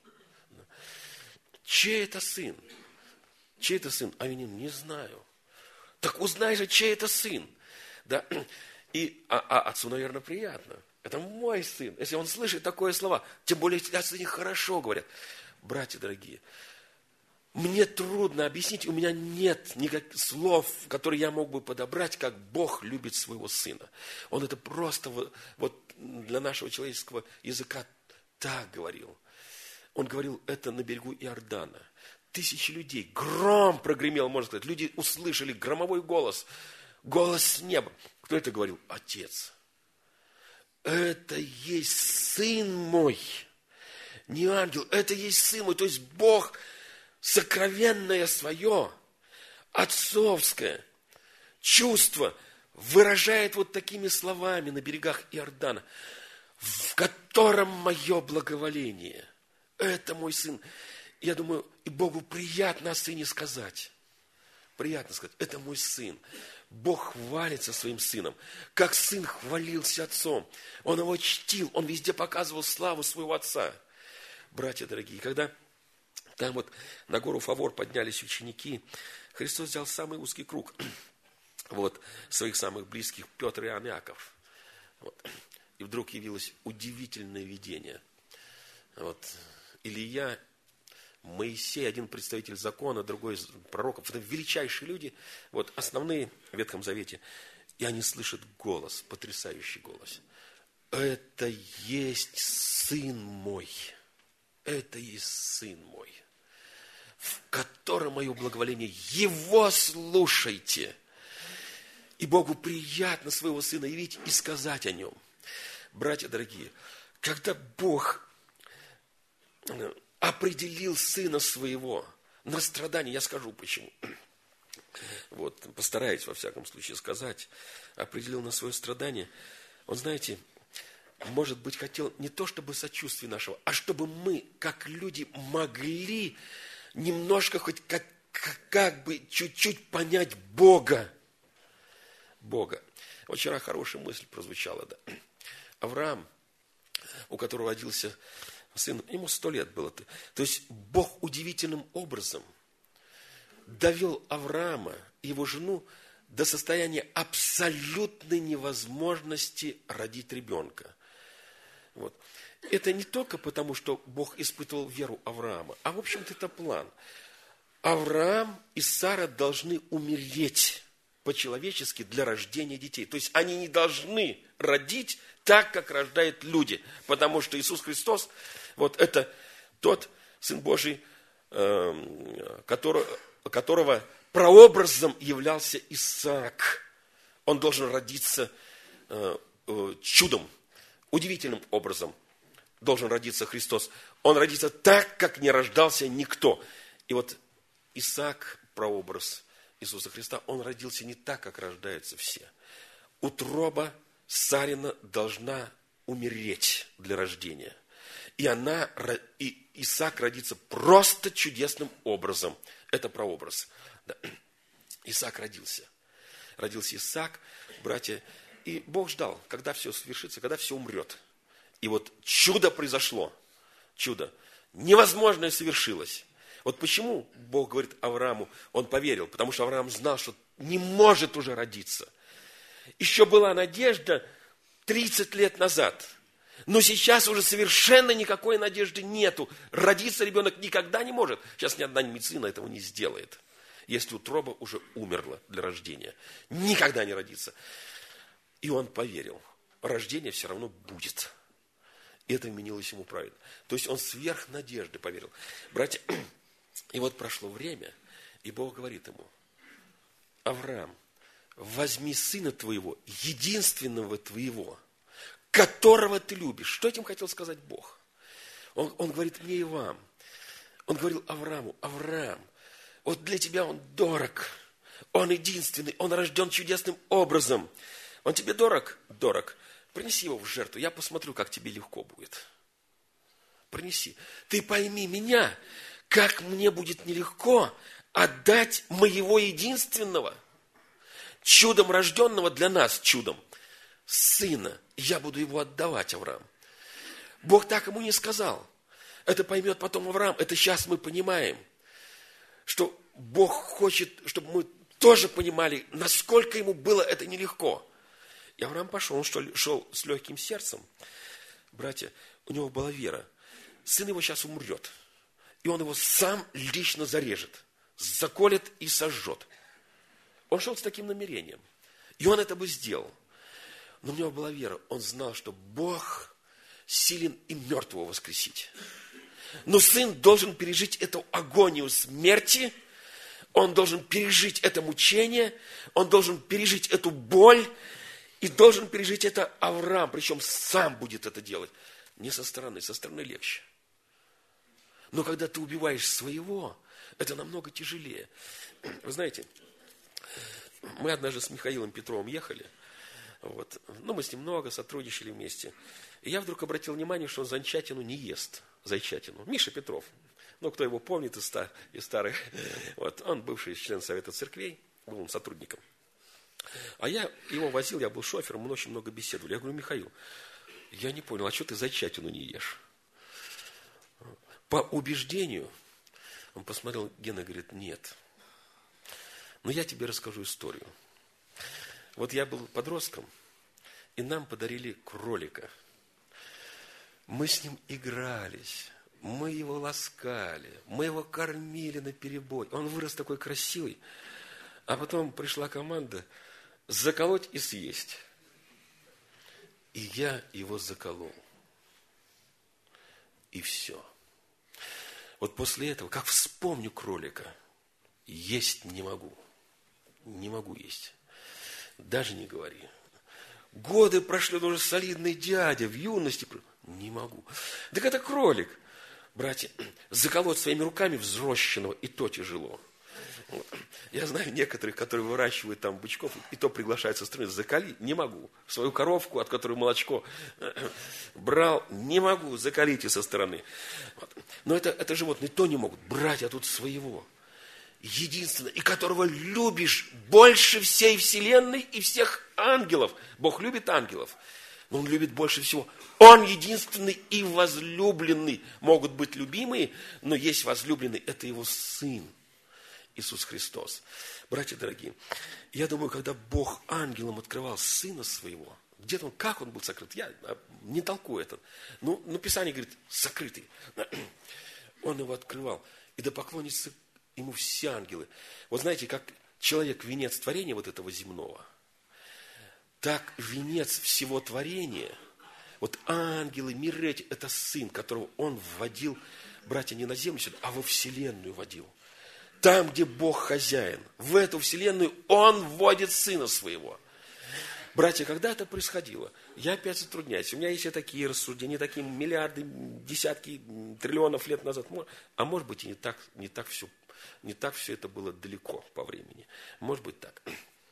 Чей это сын? Чей это сын? А я не знаю. Так узнай же, чей это сын. Да? И, а, а отцу, наверное, приятно. Это мой сын. Если он слышит такое слово, тем более, если о сыне хорошо говорят. Братья дорогие, мне трудно объяснить, у меня нет никаких слов, которые я мог бы подобрать, как Бог любит своего сына. Он это просто вот, вот для нашего человеческого языка так говорил. Он говорил это на берегу Иордана. Тысячи людей, гром прогремел, можно сказать. Люди услышали громовой голос, голос с неба. Кто это говорил? Отец. Это есть сын мой. Не ангел, это есть сын мой. То есть Бог сокровенное свое, отцовское чувство выражает вот такими словами на берегах Иордана, в котором мое благоволение. Это мой сын. Я думаю, и Богу приятно о сыне сказать. Приятно сказать, это мой сын. Бог хвалится своим сыном, как сын хвалился отцом. Он его чтил, он везде показывал славу своего отца. Братья дорогие, когда там вот на гору Фавор поднялись ученики, Христос взял самый узкий круг, вот, своих самых близких, Петр, Иоанн, Иаков. Вот. И вдруг явилось удивительное видение. Вот. Илья, Моисей, один представитель закона, другой из пророков. Это величайшие люди, вот, основные в Ветхом Завете. И они слышат голос, потрясающий голос. Это есть сын мой. Это есть сын мой, в котором мое благоволение. Его слушайте. И Богу приятно своего сына явить и сказать о нем. Братья дорогие, когда Бог определил сына своего на страдание, я скажу почему. Вот, постараюсь во всяком случае сказать, определил на свое страдание. Он, знаете, может быть, хотел не то чтобы сочувствия нашего, а чтобы мы, как люди, могли немножко хоть как, как бы чуть-чуть понять Бога. Бога. Вот вчера хорошая мысль прозвучала, да. Авраам, у которого родился сын, ему сто лет было. То есть Бог удивительным образом довел Авраама и его жену до состояния абсолютной невозможности родить ребенка. Вот. Это не только потому, что Бог испытывал веру Авраама, а в общем-то это план. Авраам и Сара должны умереть по-человечески для рождения детей. То есть они не должны родить так, как рождают люди. Потому что Иисус Христос, вот это тот Сын Божий, которого, которого прообразом являлся Исаак. Он должен родиться чудом, удивительным образом. Должен родиться Христос. Он родится так, как не рождался никто. И вот Исаак, прообраз Иисуса Христа, он родился не так, как рождаются все. Утроба Сарина должна умереть для рождения. И она, и Исаак родится просто чудесным образом. Это прообраз. Да. Исаак родился. Родился Исаак, братья. И Бог ждал, когда все свершится, когда все умрет. И вот чудо произошло. Чудо. Невозможное совершилось. Вот почему Бог говорит Аврааму, он поверил, потому что Авраам знал, что не может уже родиться. Еще была надежда тридцать лет назад, но сейчас уже совершенно никакой надежды нету. Родиться ребенок никогда не может. Сейчас ни одна медицина этого не сделает, если утроба уже умерла для рождения. Никогда не родится. И он поверил, рождение все равно будет. И это вменилось ему правильно. То есть он сверх надежды поверил. Братья, и вот прошло время, и Бог говорит ему: Авраам, возьми сына твоего, единственного твоего, которого ты любишь. Что этим хотел сказать Бог? Он, он говорит мне и вам. Он говорил Аврааму: Авраам, вот для тебя он дорог. Он единственный, он рожден чудесным образом. Он тебе дорог? Дорог. Принеси его в жертву, я посмотрю, как тебе легко будет. Принеси. Ты пойми меня, как мне будет нелегко отдать моего единственного, чудом рожденного для нас, чудом, сына. Я буду его отдавать, Авраам. Бог так ему не сказал. Это поймет потом Авраам. Это сейчас мы понимаем, что Бог хочет, чтобы мы тоже понимали, насколько ему было это нелегко. И Авраам пошел, он что, шел с легким сердцем. Братья, у него была вера. Сын его сейчас умрет. И он его сам лично зарежет, заколет и сожжет. Он шел с таким намерением. И он это бы сделал. Но у него была вера. Он знал, что Бог силен и мертвого воскресить. Но сын должен пережить эту агонию смерти. Он должен пережить это мучение. Он должен пережить эту боль. И должен пережить это Авраам, причем сам будет это делать. Не со стороны, со стороны легче. Но когда ты убиваешь своего, это намного тяжелее. Вы знаете, мы однажды с Михаилом Петровым ехали. Вот. Ну, мы с ним много сотрудничали вместе. И я вдруг обратил внимание, что он зайчатину не ест. Зайчатину. Миша Петров. Ну, кто его помнит из, ста, из старых. Вот. Он бывший член Совета Церквей. Был он сотрудником. А я его возил, я был шофером, мы очень много беседовали. Я говорю: Михаил, я не понял, а что ты зайчатину не ешь? По убеждению, он посмотрел, Гена говорит: нет. Но я тебе расскажу историю. Вот я был подростком, и нам подарили кролика. Мы с ним игрались, мы его ласкали, мы его кормили наперебой. Он вырос такой красивый. А потом пришла команда заколоть и съесть. И я его заколол. И все. Вот после этого, как вспомню кролика, есть не могу. Не могу есть. Даже не говори. Годы прошли, он уже солидный дядя, в юности. Не могу. Так это кролик. Братья, заколоть своими руками взрощенного, и то тяжело. Я знаю некоторых, которые выращивают там бычков, и то приглашают со стороны: заколи, не могу. Свою коровку, от которой молочко брал, не могу, заколите со стороны. Вот. Но это, это животные то не могут. Брать, а тут своего. Единственное, и которого любишь больше всей вселенной и всех ангелов. Бог любит ангелов, но Он любит больше всего. Он единственный и возлюбленный. Могут быть любимые, но есть возлюбленный. Это Его Сын. Иисус Христос. Братья дорогие, я думаю, когда Бог ангелам открывал Сына Своего, где-то он, как он был сокрыт, я не толкую это. Ну, но Писание говорит, сокрытый. Он его открывал. И да поклонятся ему все ангелы. Вот знаете, как человек венец творения вот этого земного, так венец всего творения, вот ангелы, миры эти, это Сын, которого он вводил, братья, не на землю сюда, а во вселенную водил. Там, где Бог хозяин, в эту вселенную Он вводит Сына Своего. Братья, когда это происходило, я опять затрудняюсь. У меня есть и такие рассуждения, такие миллиарды, десятки, триллионов лет назад. А может быть, и не так, не так все, не так все это было далеко по времени. Может быть так.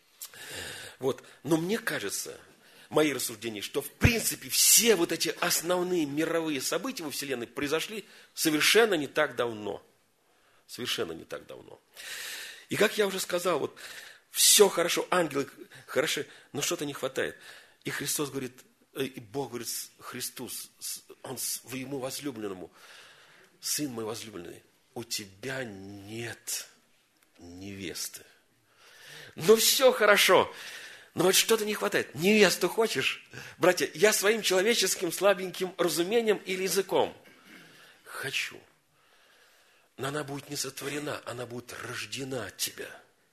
Вот. Но мне кажется, мои рассуждения, что в принципе все вот эти основные мировые события во Вселенной произошли совершенно не так давно. Совершенно не так давно. И как я уже сказал, вот все хорошо, ангелы хороши, но что-то не хватает. И Христос говорит, и Бог говорит Христу, Он своему возлюбленному: сын мой возлюбленный, у тебя нет невесты. Ну, все хорошо, но вот что-то не хватает. Невесту хочешь? Братья, я своим человеческим слабеньким разумением или языком хочу. Но она будет не сотворена, она будет рождена от тебя.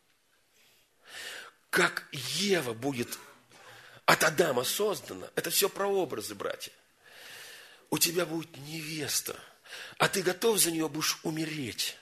Как Ева будет от Адама создана, это все прообразы, братья. У тебя будет невеста, а ты готов за нее будешь умереть.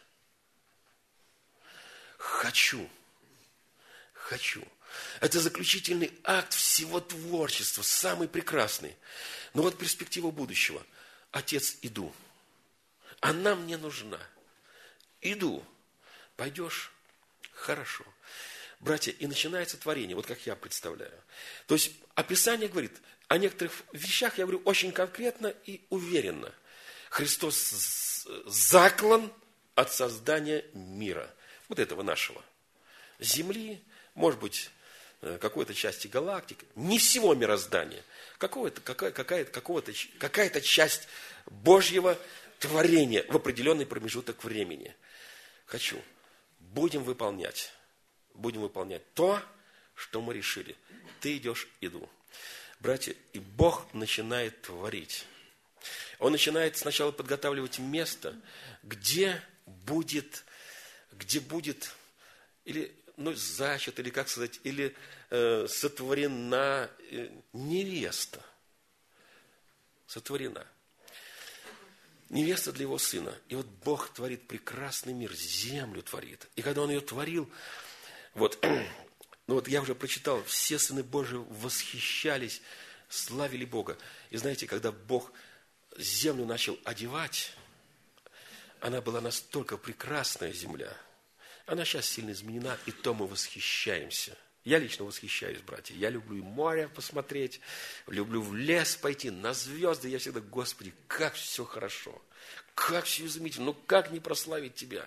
Хочу. Хочу. Это заключительный акт всего творчества, самый прекрасный. Но вот перспектива будущего. Отец, иду. Она мне нужна. Иду. Пойдешь? Хорошо. Братья, и начинается творение, вот как я представляю. То есть, описание говорит о некоторых вещах, я говорю, очень конкретно и уверенно. Христос заклан от создания мира. Вот этого нашего. Земли, может быть, какой-то части галактик, не всего мироздания. Какого-то, какая, какая-то, какого-то, какая-то часть Божьего творения в определенный промежуток времени. Хочу. Будем выполнять. Будем выполнять то, что мы решили. Ты идешь, иду. Братья, и Бог начинает творить. Он начинает сначала подготавливать место, где будет, где будет, или, ну, зачат, или, как сказать, или э, сотворена э, невеста. Сотворена. Невеста для его сына. И вот Бог творит прекрасный мир, землю творит. И когда Он ее творил, вот, ну вот я уже прочитал, все сыны Божии восхищались, славили Бога. И знаете, когда Бог землю начал одевать, она была настолько прекрасная земля. Она сейчас сильно изменена, и то мы восхищаемся. Я лично восхищаюсь, братья. Я люблю и море посмотреть, люблю в лес пойти, на звезды. Я всегда, Господи, как все хорошо, как все изумительно, ну как не прославить Тебя?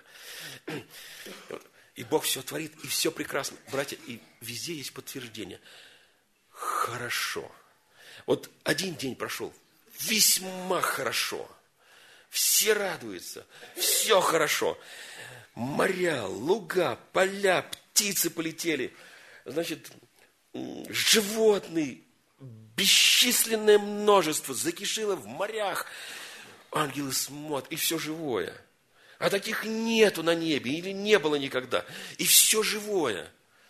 И Бог все творит, и все прекрасно. Братья, и везде есть подтверждение. Хорошо. Вот один день прошел, весьма хорошо. Все радуются, все хорошо. Моря, луга, поля, птицы полетели. Значит, животные, бесчисленное множество закишило в морях. Ангелы смотрят, и все живое. А таких нету на небе, или не было никогда. И все живое.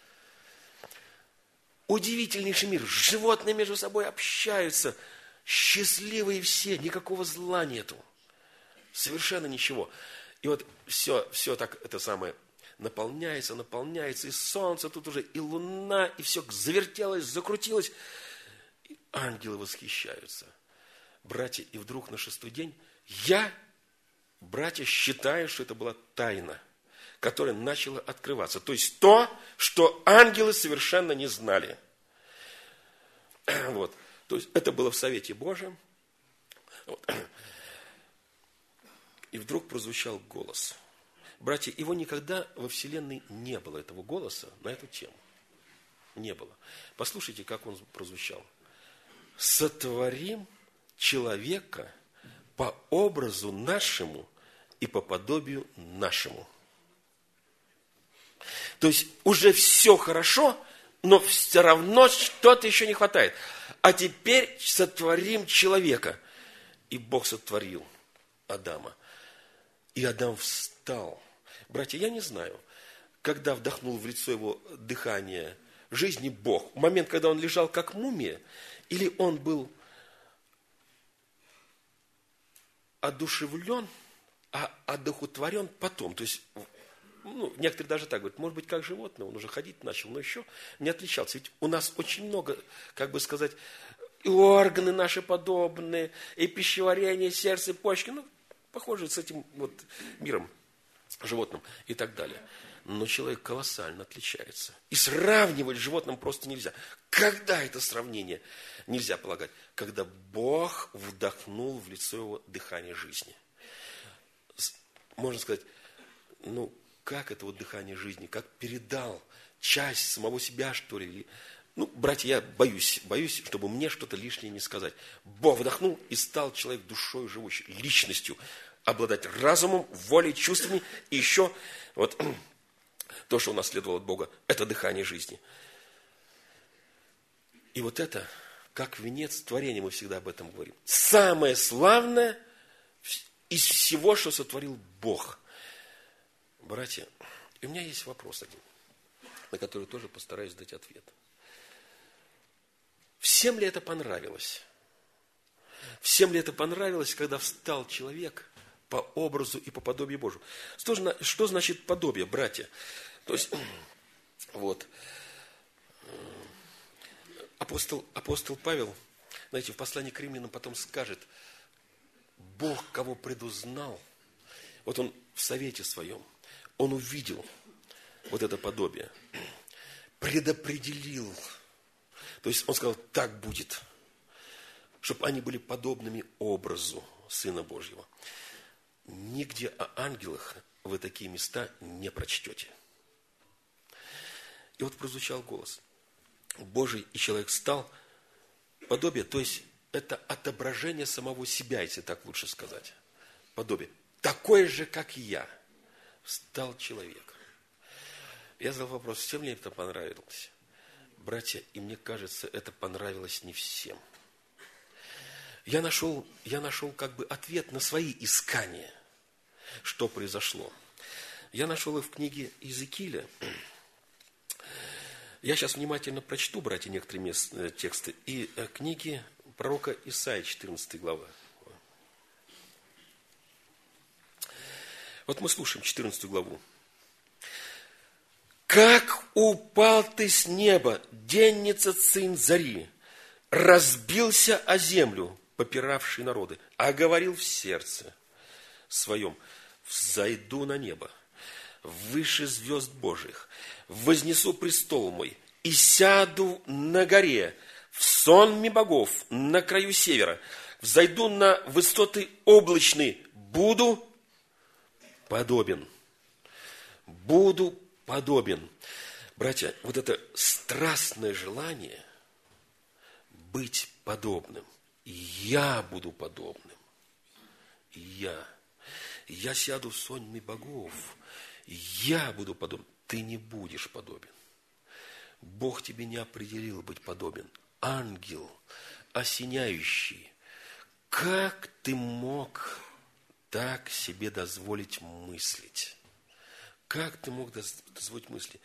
Удивительнейший мир. Животные между собой общаются. Счастливые все, никакого зла нету. Совершенно ничего. И вот все, все так, это самое, наполняется, наполняется. И солнце тут уже, и луна, и все завертелось, закрутилось. И ангелы восхищаются. Братья, и вдруг на шестой день я... Братья, считаю, что это была тайна, которая начала открываться. То есть то, что ангелы совершенно не знали. Вот. То есть это было в Совете Божьем. Вот. И вдруг прозвучал голос. Братья, его никогда во Вселенной не было, этого голоса на эту тему. Не было. Послушайте, как он прозвучал. «Сотворим человека по образу нашему и по подобию нашему». То есть уже все хорошо, но все равно что-то еще не хватает. А теперь сотворим человека. И Бог сотворил Адама. И Адам встал. Братья, я не знаю, когда вдохнул в лицо его дыхание жизни Бог, в момент, когда он лежал как мумия, или он был одушевлен, а одухотворен потом. То есть, ну, некоторые даже так говорят, может быть, как животное, он уже ходить начал, но еще не отличался. Ведь у нас очень много, как бы сказать, и органы наши подобные, и пищеварение, сердце, почки, ну, похоже с этим вот миром животным и так далее. Но человек колоссально отличается. И сравнивать с животным просто нельзя. Когда это сравнение нельзя полагать? Когда Бог вдохнул в лицо его дыхание жизни. Можно сказать, ну, как это вот дыхание жизни, как передал часть самого себя, что ли. Ну, братья, я боюсь, боюсь, чтобы мне что-то лишнее не сказать. Бог вдохнул, и стал человек душой живущей, личностью. обладать разумом, волей, чувствами. И еще вот то, что унаследовал от Бога, это дыхание жизни. И вот это, как венец творения, мы всегда об этом говорим. Самое славное из всего, что сотворил Бог. Братья, и у меня есть вопрос один, на который тоже постараюсь дать ответ. Всем ли это понравилось? Всем ли это понравилось, когда встал человек по образу и по подобию Божию? Что, что значит подобие, братья? То есть, вот, апостол, апостол Павел, знаете, в послании к римлянам потом скажет, Бог, кого предузнал, вот он в совете своем, он увидел вот это подобие, предопределил. То есть он сказал, так будет, чтобы они были подобными образу Сына Божьего. Нигде о ангелах вы такие места не прочтете. И вот прозвучал голос. Божий, и человек стал подобие, то есть это отображение самого себя, если так лучше сказать. Подобие. Такое же, как и я, стал человек. Я задал вопрос, всем ли это понравилось? Братья, и мне кажется, это понравилось не всем. Я нашел, я нашел как бы ответ на свои искания, что произошло. Я нашел их в книге Иезекииля. Я сейчас внимательно прочту, братья, некоторые тексты. И книги пророка Исаии, четырнадцатая глава. Вот мы слушаем четырнадцатую главу. «Как упал ты с неба, денница сын зари, разбился о землю, попиравший народы, а говорил в сердце своем, взойду на небо, выше звезд Божьих, вознесу престол мой и сяду на горе, в сонме богов, на краю севера, взойду на высоты облачные, буду подобен». Буду подобен. Братья, вот это страстное желание быть подобным. Я буду подобным. Я. Я сяду в сонме богов. Я буду подобен. Ты не будешь подобен. Бог тебе не определил быть подобен. Ангел, осеняющий. Как ты мог так себе дозволить мыслить? Как ты мог дозволить мысли?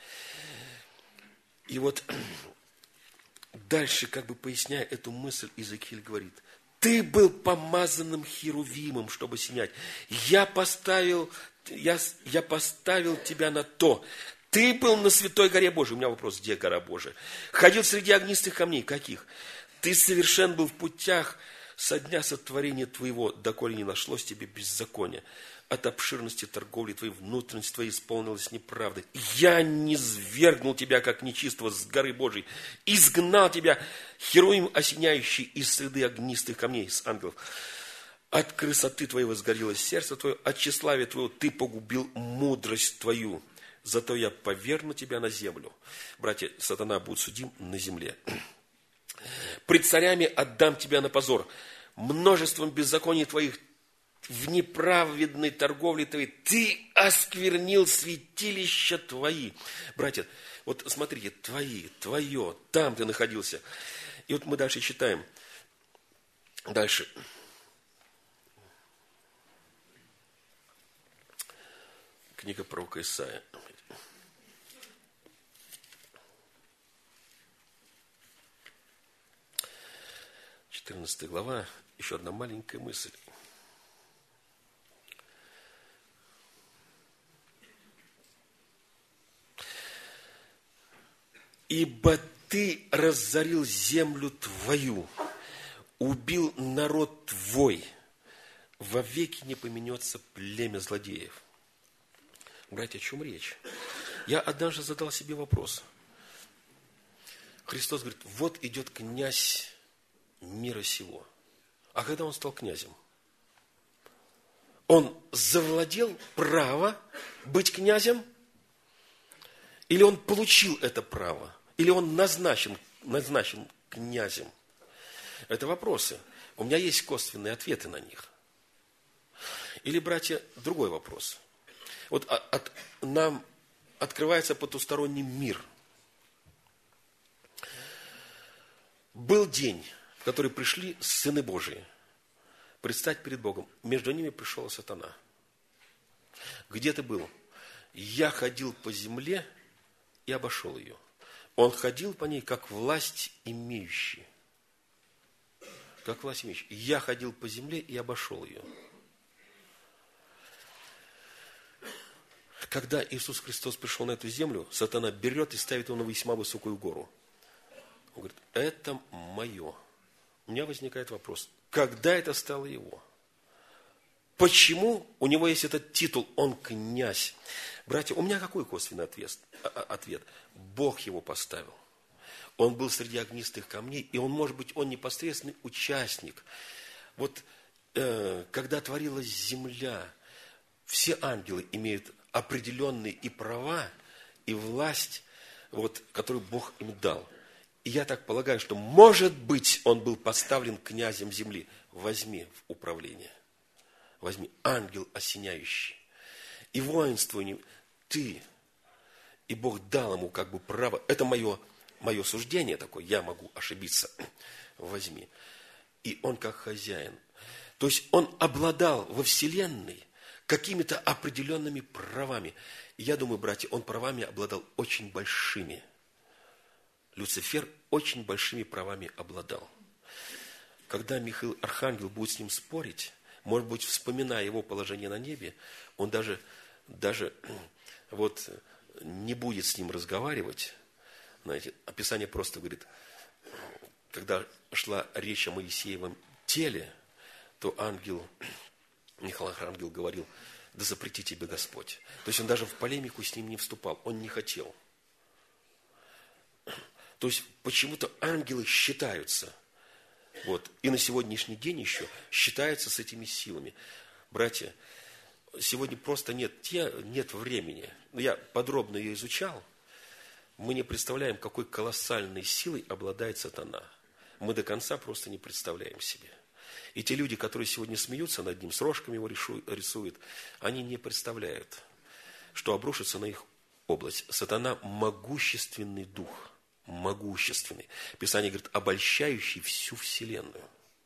И вот дальше, как бы поясняя эту мысль, Иезекииль говорит, ты был помазанным херувимом, чтобы сиять. Я поставил, я, я поставил тебя на то. Ты был на святой горе Божией. У меня вопрос, где гора Божия? Ходил среди огнистых камней. Каких? Ты совершен был в путях со дня сотворения твоего, доколе не нашлось тебе беззакония. От обширности торговли твоей внутренность твоя исполнилась неправдой. Я низвергнул тебя, как нечистого, с горы Божией. Изгнал тебя, херувим осеняющий, из среды огнистых камней, с ангелов. От красоты твоей возгорелось сердце твое, от тщеславия твоего ты погубил мудрость твою. Зато я поверну тебя на землю. Братья, сатана будет судим на земле. Пред царями отдам тебя на позор. Множеством беззаконий твоих в неправедной торговле твоей ты осквернил святилища твои. Братья, вот смотрите, твои, твое, там ты находился. И вот мы дальше читаем. Дальше. Книга пророка Исаия. четырнадцатая глава. Еще одна маленькая мысль. «Ибо ты разорил землю твою, убил народ твой, вовеки не поменется племя злодеев». Братья, о чем речь? Я однажды задал себе вопрос. Христос говорит, вот идет князь мира сего. А когда он стал князем? Он завладел право быть князем? Или он получил это право? Или он назначен, назначен князем? Это вопросы. У меня есть косвенные ответы на них. Или, братья, другой вопрос. Вот от, нам открывается потусторонний мир. Был день, в который пришли сыны Божии предстать перед Богом. Между ними пришел сатана. Где ты был? Я ходил по земле и обошел ее. Он ходил по ней, как власть имеющий. Как власть имеющий. Я ходил по земле и обошел ее. Когда Иисус Христос пришел на эту землю, сатана берет и ставит его на весьма высокую гору. Он говорит, это мое. У меня возникает вопрос, когда это стало его? Почему у него есть этот титул, он князь? Братья, у меня какой косвенный ответ? Ответ. Бог его поставил. Он был среди огнистых камней, и он, может быть, он непосредственный участник. Вот э, когда творилась земля, все ангелы имеют определенные и права, и власть, вот, которую Бог им дал. И я так полагаю, что, может быть, он был поставлен князем земли. Возьми в управление. Возьми, ангел осеняющий. И воинство не ты. И Бог дал ему как бы право. Это мое, мое суждение такое. Я могу ошибиться. Возьми. И он как хозяин. То есть он обладал во вселенной какими-то определенными правами. И я думаю, братья, он правами обладал очень большими. Люцифер очень большими правами обладал. Когда Михаил Архангел будет с ним спорить, может быть, вспоминая его положение на небе, он даже, даже вот не будет с ним разговаривать. Знаете, Писание просто говорит, когда шла речь о Моисеевом теле, то ангел, Михаил Архангел говорил, да запрети тебе Господь. То есть он даже в полемику с ним не вступал, он не хотел. То есть почему-то ангелы считаются, вот, и на сегодняшний день еще считаются с этими силами. Братья, сегодня просто нет, те, нет времени. Я подробно ее изучал. Мы не представляем, какой колоссальной силой обладает сатана. Мы до конца просто не представляем себе. И те люди, которые сегодня смеются над ним, с рожками его рисуют, они не представляют, что обрушится на их область. Сатана – могущественный дух. Могущественный. Писание говорит, обольщающий всю вселенную.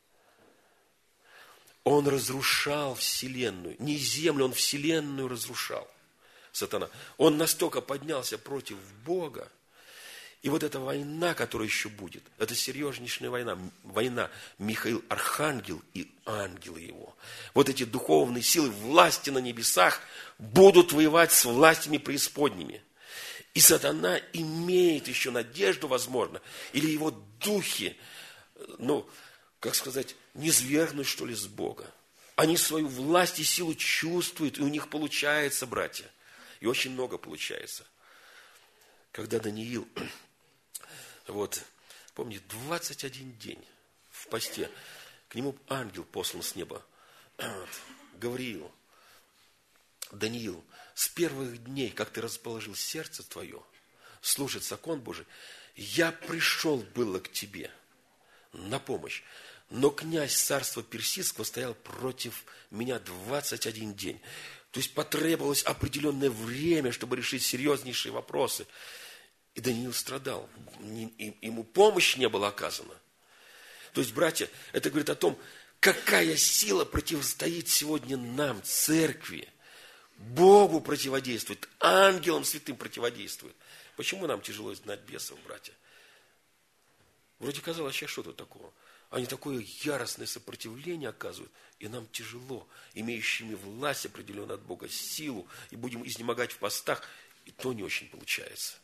Он разрушал вселенную. Не землю, он вселенную разрушал. Сатана. Он настолько поднялся против Бога. И вот эта война, которая еще будет, это серьезнейшая война. Война Михаил Архангел и ангелы его. Вот эти духовные силы власти на небесах будут воевать с властями преисподними. И сатана имеет еще надежду, возможно, или его духи, ну, как сказать, не свергнуть, что ли, с Бога. Они свою власть и силу чувствуют, и у них получается, братья. И очень много получается. Когда Даниил, вот, помните, двадцать один день в посте, к нему ангел послан с неба, вот, Гавриил, Даниил, с первых дней, как ты расположил сердце твое, слушать закон Божий, я пришел было к тебе на помощь, но князь царства Персидского стоял против меня двадцать один день. То есть потребовалось определенное время, чтобы решить серьезнейшие вопросы. И Даниил страдал, ему помощь не была оказана. То есть, братья, это говорит о том, какая сила противостоит сегодня нам, церкви. Богу противодействует, ангелам святым противодействует. Почему нам тяжело изгнать бесов, братья? Вроде казалось, сейчас что-то такого. Они такое яростное сопротивление оказывают, и нам тяжело, имеющими власть определенную от Бога силу, и будем изнемогать в постах, и то не очень получается.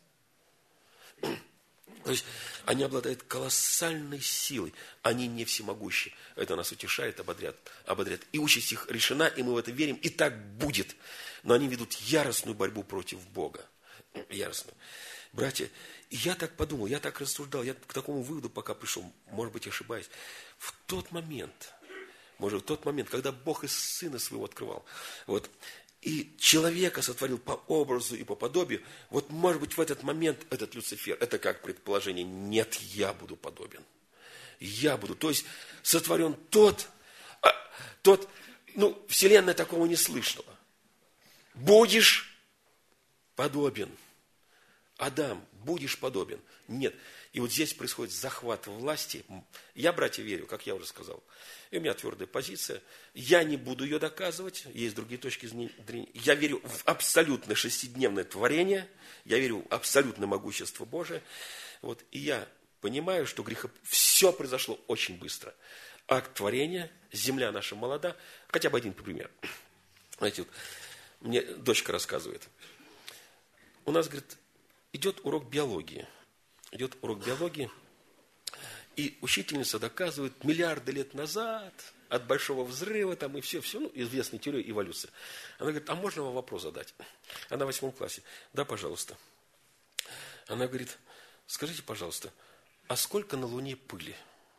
То есть они обладают колоссальной силой, они не всемогущи. Это нас утешает, ободряет, ободряет. И участь их решена, и мы в это верим, и так будет. Но они ведут яростную борьбу против Бога. Яростную. Братья, я так подумал, я так рассуждал, я к такому выводу пока пришел, может быть, ошибаюсь. В тот момент, может, в тот момент, когда Бог из Сына Своего открывал, вот, и человека сотворил по образу и по подобию, вот, может быть, в этот момент этот Люцифер, это как предположение, нет, я буду подобен. Я буду, то есть, сотворен тот, а, тот Ну, Вселенная такого не слышала. Будешь подобен. Адам, будешь подобен. Нет. И вот здесь происходит захват власти. Я, братья, верю, как я уже сказал. И у меня твердая позиция. Я не буду ее доказывать. Есть другие точки зрения. Я верю в абсолютно шестидневное творение. Я верю в абсолютное могущество Божие. Вот. И я понимаю, что греха... все произошло очень быстро. Акт творения, земля наша молода. Хотя бы один пример. Знаете, вот мне дочка рассказывает. У нас, говорит, идет урок биологии. Идет урок биологии, и учительница доказывает миллиарды лет назад, от большого взрыва, там и все, все, ну, известная теория эволюции. Она говорит, а можно вам вопрос задать? Она в восьмом классе. Да, пожалуйста. Она говорит, скажите, пожалуйста, а сколько на Луне пыли?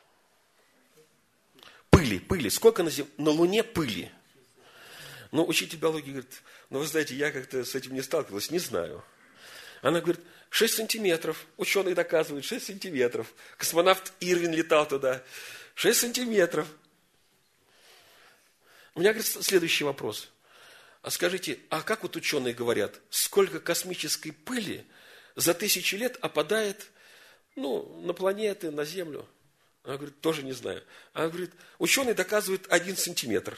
Пыли, пыли. Сколько на, зем... на Луне пыли? Ну, учитель биологии говорит, ну, вы знаете, я как-то с этим не сталкивалась, не знаю. Она говорит, шесть сантиметров. Ученые доказывают, шесть сантиметров. Космонавт Ирвин летал туда. шесть сантиметров. У меня, говорит, следующий вопрос. А скажите, а как вот ученые говорят, сколько космической пыли за тысячи лет опадает, ну, на планеты, на Землю? Она говорит, тоже не знаю. Она говорит, ученые доказывают один сантиметр.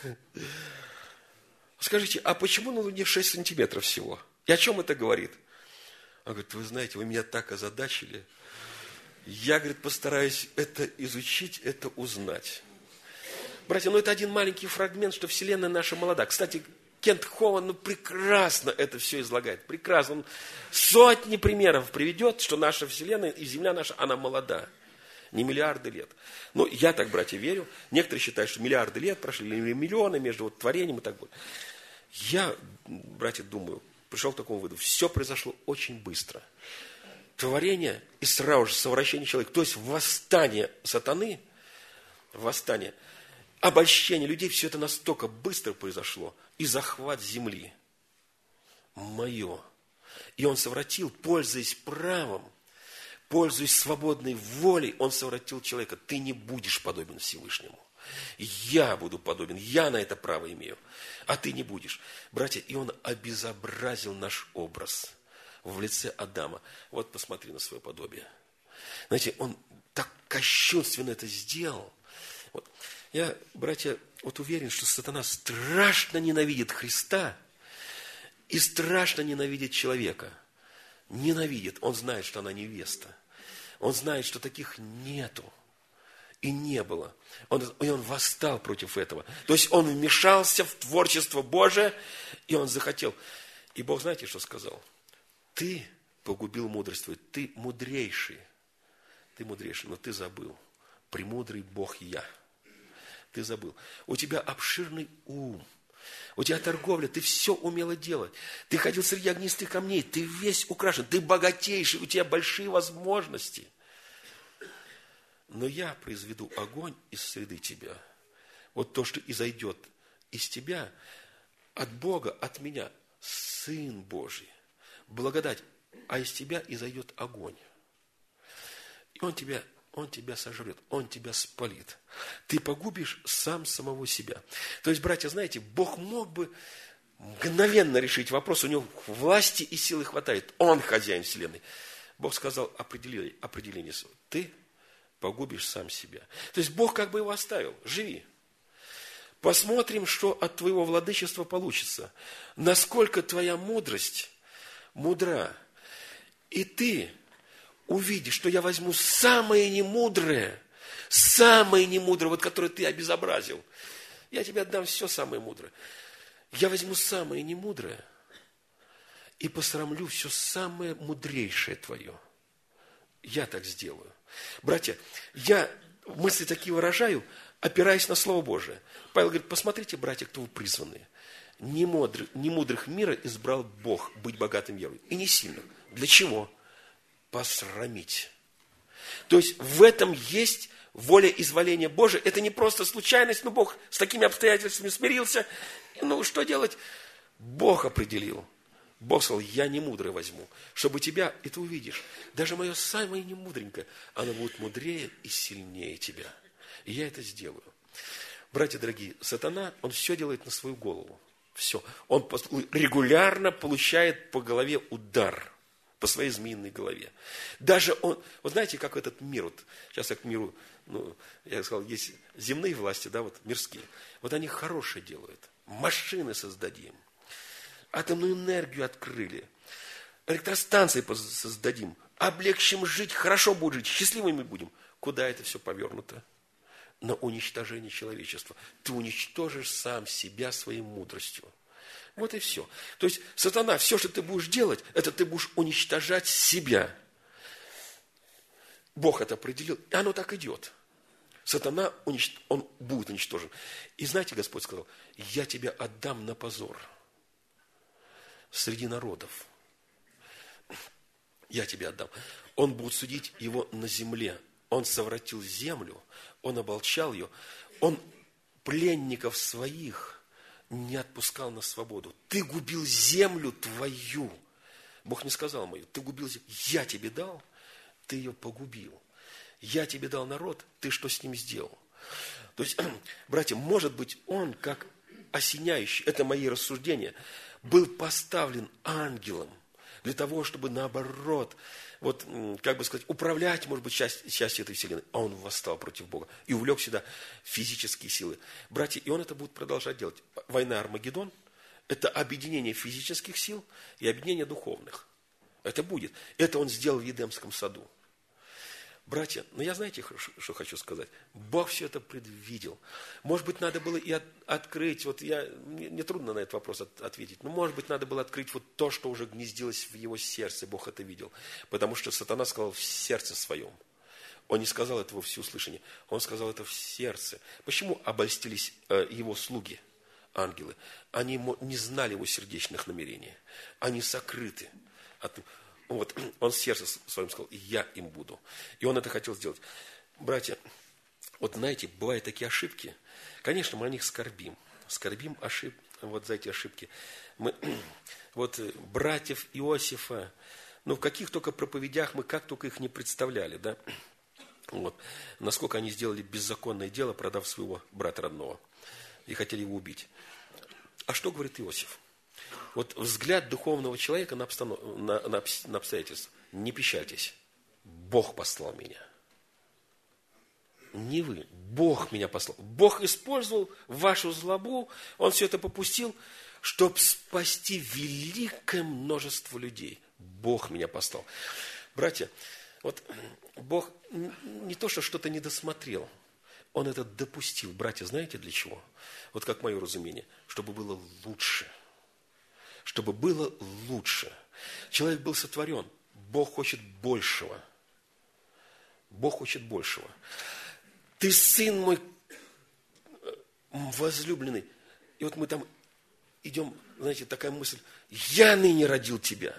Скажите, а почему на Луне шесть сантиметров всего? И о чем это говорит? Она говорит, вы знаете, вы меня так озадачили. Я, говорит, постараюсь это изучить, это узнать. Братья, ну это один маленький фрагмент, что Вселенная наша молода. Кстати, Кент Хован ну, прекрасно это все излагает. Прекрасно. Он сотни примеров приведет, что наша Вселенная и Земля наша, она молода. Не миллиарды лет. Ну, я так, братья, верю. Некоторые считают, что миллиарды лет прошли, или миллионы между вот творением и так далее. Я, братья, думаю, пришел к такому выводу. Все произошло очень быстро. Творение и сразу же совращение человека. То есть восстание сатаны, восстание, обольщение людей, все это настолько быстро произошло. И захват земли. Мое. И он совратил, пользуясь правом, пользуясь свободной волей, он совратил человека. Ты не будешь подобен Всевышнему. Я буду подобен, я на это право имею, а ты не будешь. Братья, и он обезобразил наш образ в лице Адама. Вот посмотри на свое подобие. Знаете, он так кощунственно это сделал. Вот. Я, братья, вот уверен, что сатана страшно ненавидит Христа и страшно ненавидит человека. Ненавидит. Он знает, что она невеста. Он знает, что таких нету. И не было. Он, и он восстал против этого. То есть он вмешался в творчество Божие, и он захотел. И Бог, знаете, что сказал? Ты погубил мудрость твою, ты мудрейший. Ты мудрейший, но ты забыл. Премудрый Бог я. Ты забыл. У тебя обширный ум. У тебя торговля, ты все умела делать. Ты ходил среди огнистых камней, ты весь украшен, ты богатейший, у тебя большие возможности. Но я произведу огонь из среды тебя. Вот то, что изойдет из тебя, от Бога, от меня, Сын Божий, благодать, а из тебя изойдет огонь. И он тебя, он тебя сожрет, он тебя спалит. Ты погубишь сам самого себя. То есть, братья, знаете, Бог мог бы мгновенно решить вопрос, у него власти и силы хватает. Он хозяин вселенной. Бог сказал определение, определение свое. Ты погубишь сам себя. То есть Бог как бы его оставил. Живи. Посмотрим, что от твоего владычества получится. Насколько твоя мудрость мудра. И ты увидишь, что я возьму самое немудрое, самое немудрое, вот которое ты обезобразил. Я тебе отдам все самое мудрое. Я возьму самое немудрое и посрамлю все самое мудрейшее твое. Я так сделаю. Братья, я мысли такие выражаю, опираясь на Слово Божие. Павел говорит, посмотрите, братья, кто вы призванные. Немудрых, немудрых мира избрал Бог быть богатым верой. И не сильных. Для чего? Посрамить. То есть в этом есть воля изволения Божия. Это не просто случайность, но Бог с такими обстоятельствами смирился. Ну, что делать? Бог определил. Бог сказал, я не мудрый возьму, чтобы тебя, и ты увидишь, даже мое самое немудренькое, оно будет мудрее и сильнее тебя. И я это сделаю. Братья дорогие, сатана, он все делает на свою голову. Все. Он регулярно получает по голове удар, по своей змеиной голове. Даже он, вот знаете, как этот мир, вот сейчас я к миру, ну, я сказал, есть земные власти, да, вот мирские. Вот они хорошее делают. Машины создадим, атомную энергию открыли, электростанции создадим, облегчим жить, хорошо будет жить, счастливыми будем. Куда это все повернуто? На уничтожение человечества. Ты уничтожишь сам себя своей мудростью. Вот и все. То есть, сатана, все, что ты будешь делать, это ты будешь уничтожать себя. Бог это определил, и оно так идет. Сатана, он будет уничтожен. И знаете, Господь сказал, я тебя отдам на позор среди народов. Я тебя отдам. Он будет судить его на земле. Он совратил землю, он оболчал ее, он пленников своих не отпускал на свободу. Ты губил землю твою. Бог не сказал мою, ты губил землю. Я тебе дал, ты ее погубил. Я тебе дал народ, ты что с ним сделал? То есть, братья, может быть, он, как осеняющий, это мои рассуждения, был поставлен ангелом для того, чтобы наоборот, вот, как бы сказать, управлять, может быть, часть, частью этой вселенной. А он восстал против Бога и увлек сюда физические силы. Братья, и он это будет продолжать делать. Война Армагеддон – это объединение физических сил и объединение духовных. Это будет. Это он сделал в Едемском саду. Братья, ну я знаете, что хочу сказать? Бог все это предвидел. Может быть, надо было и от, открыть, вот я, мне, мне трудно на этот вопрос от, ответить, но может быть, надо было открыть вот то, что уже гнездилось в его сердце, Бог это видел. Потому что сатана сказал в сердце своем. Он не сказал этого в всеуслышание, он сказал это в сердце. Почему обольстились э, его слуги, ангелы? Они не знали его сердечных намерений. Они сокрыты от... Вот, он в сердце своем сказал, я им буду. И он это хотел сделать. Братья, вот знаете, бывают такие ошибки. Конечно, мы о них скорбим. Скорбим ошиб... вот за эти ошибки. Мы... Вот братьев Иосифа, ну в каких только проповедях мы как только их не представляли, да? Вот. Насколько они сделали беззаконное дело, продав своего брата родного. И хотели его убить. А что говорит Иосиф? Вот взгляд духовного человека на, обстанов... на, на, на обстоятельства. Не печальтесь. Бог послал меня. Не вы. Бог меня послал. Бог использовал вашу злобу. Он все это попустил, чтобы спасти великое множество людей. Бог меня послал. Братья, вот Бог не то, что что-то не досмотрел. Он это допустил. Братья, знаете для чего? Вот как мое разумение. Чтобы было лучше. Чтобы было лучше. Человек был сотворен. Бог хочет большего. Бог хочет большего. Ты сын мой возлюбленный. И вот мы там идем, знаете, такая мысль. Я ныне родил тебя.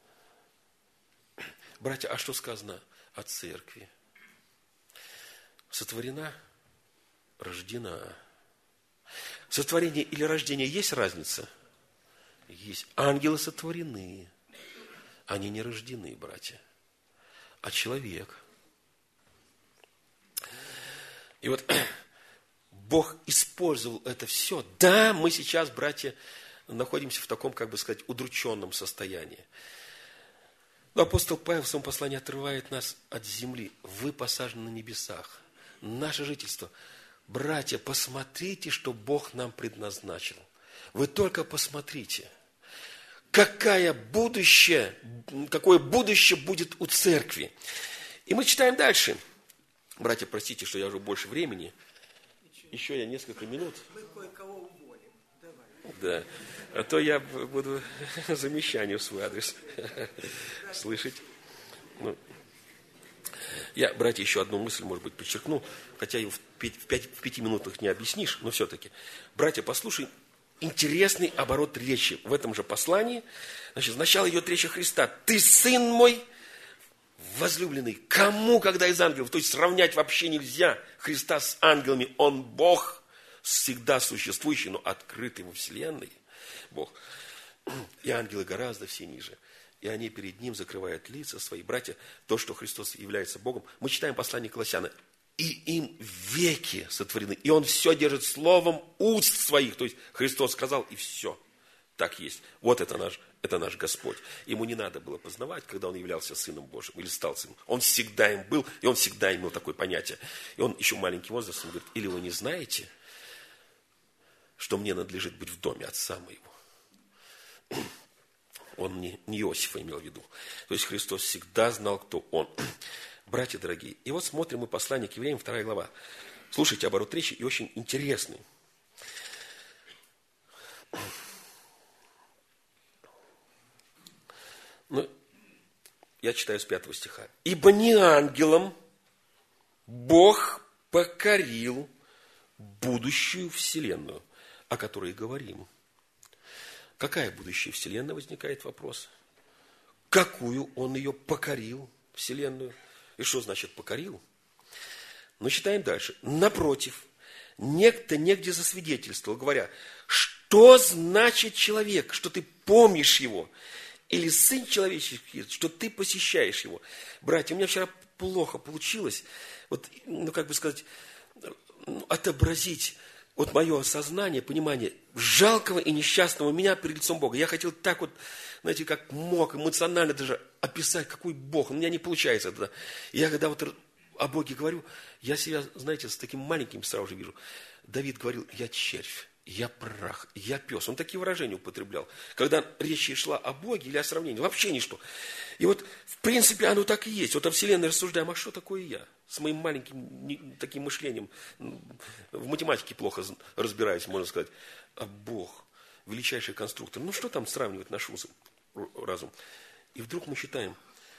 Братья, а что сказано о церкви? Сотворена, рождена. Сотворение или рождение есть разница? Есть. Ангелы сотворены. Они не рождены, братья. А человек. И вот Бог использовал это все. Да, мы сейчас, братья, находимся в таком, как бы сказать, удрученном состоянии. Но апостол Павел в своем послании отрывает нас от земли. Вы посажены на небесах. Наше жительство. Братья, посмотрите, что Бог нам предназначил. Вы только посмотрите. Какое будущее, какое будущее будет у церкви. И мы читаем дальше. Братья, простите, что я уже больше времени. Еще я несколько минут. Мы кое-кого уволим. Давай. Да. А то я буду замечание в свой адрес слышать. Ну, я, братья, еще одну мысль, может быть, подчеркну, хотя ее в, пять, в, пять, в пяти минутах не объяснишь, но все-таки. Братья, послушай, интересный оборот речи в этом же послании. Значит, сначала идет речь о Христа. Ты сын мой возлюбленный. Кому, когда из ангелов? То есть сравнять вообще нельзя Христа с ангелами. Он Бог, всегда существующий, но открытый во вселенной. Бог. И ангелы гораздо все ниже. И они перед Ним закрывают лица свои. Братья, то, что Христос является Богом. Мы читаем послание Колоссянам. и им веки сотворены. И Он все держит словом уст своих. То есть Христос сказал, и все. Так есть. Вот это наш, это наш Господь. Ему не надо было познавать, когда Он являлся Сыном Божьим или стал Сыном. Он всегда им был, и Он всегда имел такое понятие. И Он еще маленьким возрастом говорит, или вы не знаете, что мне надлежит быть в доме отца моего. Он не, не Иосифа имел в виду. То есть Христос всегда знал, кто Он. Братья дорогие, и вот смотрим мы послание к евреям, вторая глава. Слушайте оборот речи, и очень интересный. Ну, я читаю с пятого стиха. «Ибо не ангелам Бог покорил будущую вселенную, о которой говорим». Какая будущая вселенная, возникает вопрос? Какую Он ее покорил, вселенную? И что значит покорил? Но читаем дальше. «Напротив, некто негде засвидетельствовал, говоря, что значит человек, что ты помнишь его, или сын человеческий, что ты посещаешь его». Братья, у меня вчера плохо получилось, вот, ну, как бы сказать, отобразить вот мое осознание, понимание жалкого и несчастного меня перед лицом Бога. Я хотел так вот, знаете, как мог, эмоционально даже описать, какой Бог. У меня не получается это. Я когда вот о Боге говорю, я себя, знаете, с таким маленьким сразу же вижу. Давид говорил, я червь, я прах, я пес. Он такие выражения употреблял. Когда речь шла о Боге или о сравнении, вообще ничто. И вот, в принципе, оно так и есть. Вот о Вселенной рассуждаем, а что такое я? С моим маленьким таким мышлением, в математике плохо разбираюсь, можно сказать. А Бог, величайший конструктор. Ну, что там сравнивать наш разум? И вдруг мы читаем,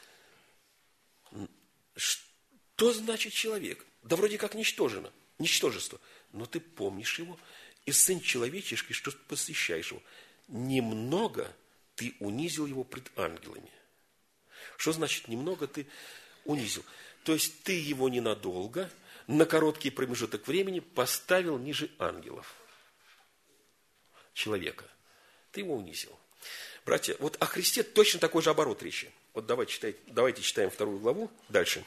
что значит человек? Да вроде как ничтожено, ничтожество. Но ты помнишь его, и сын человеческий, что посвящаешь его. Немного ты унизил его пред ангелами. Что значит немного ты унизил? То есть ты его ненадолго, на короткий промежуток времени поставил ниже ангелов. Человека. Ты его унизил. Братья, вот о Христе точно такой же оборот речи. Вот давайте, читайте, давайте читаем вторую главу. Дальше.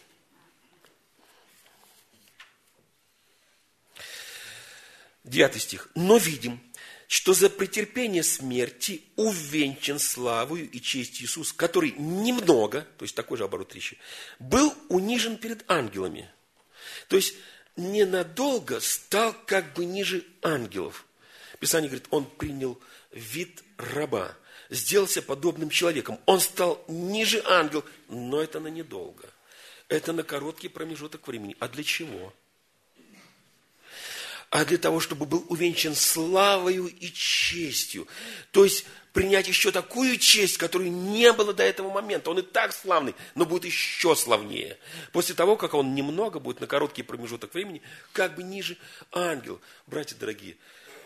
Девятый стих. «Но видим, что за претерпение смерти увенчан славою и честью Иисус, который немного, то есть такой же оборот речи, был унижен перед ангелами». То есть ненадолго стал как бы ниже ангелов. Писание говорит, он принял вид раба, сделался подобным человеком. Он стал ниже ангелов, но это на недолго. Это на короткий промежуток времени. А для чего? А для того, чтобы был увенчан славою и честью. То есть принять еще такую честь, которой не было до этого момента. Он и так славный, но будет еще славнее. После того, как он немного будет на короткий промежуток времени, как бы ниже ангел. Братья дорогие,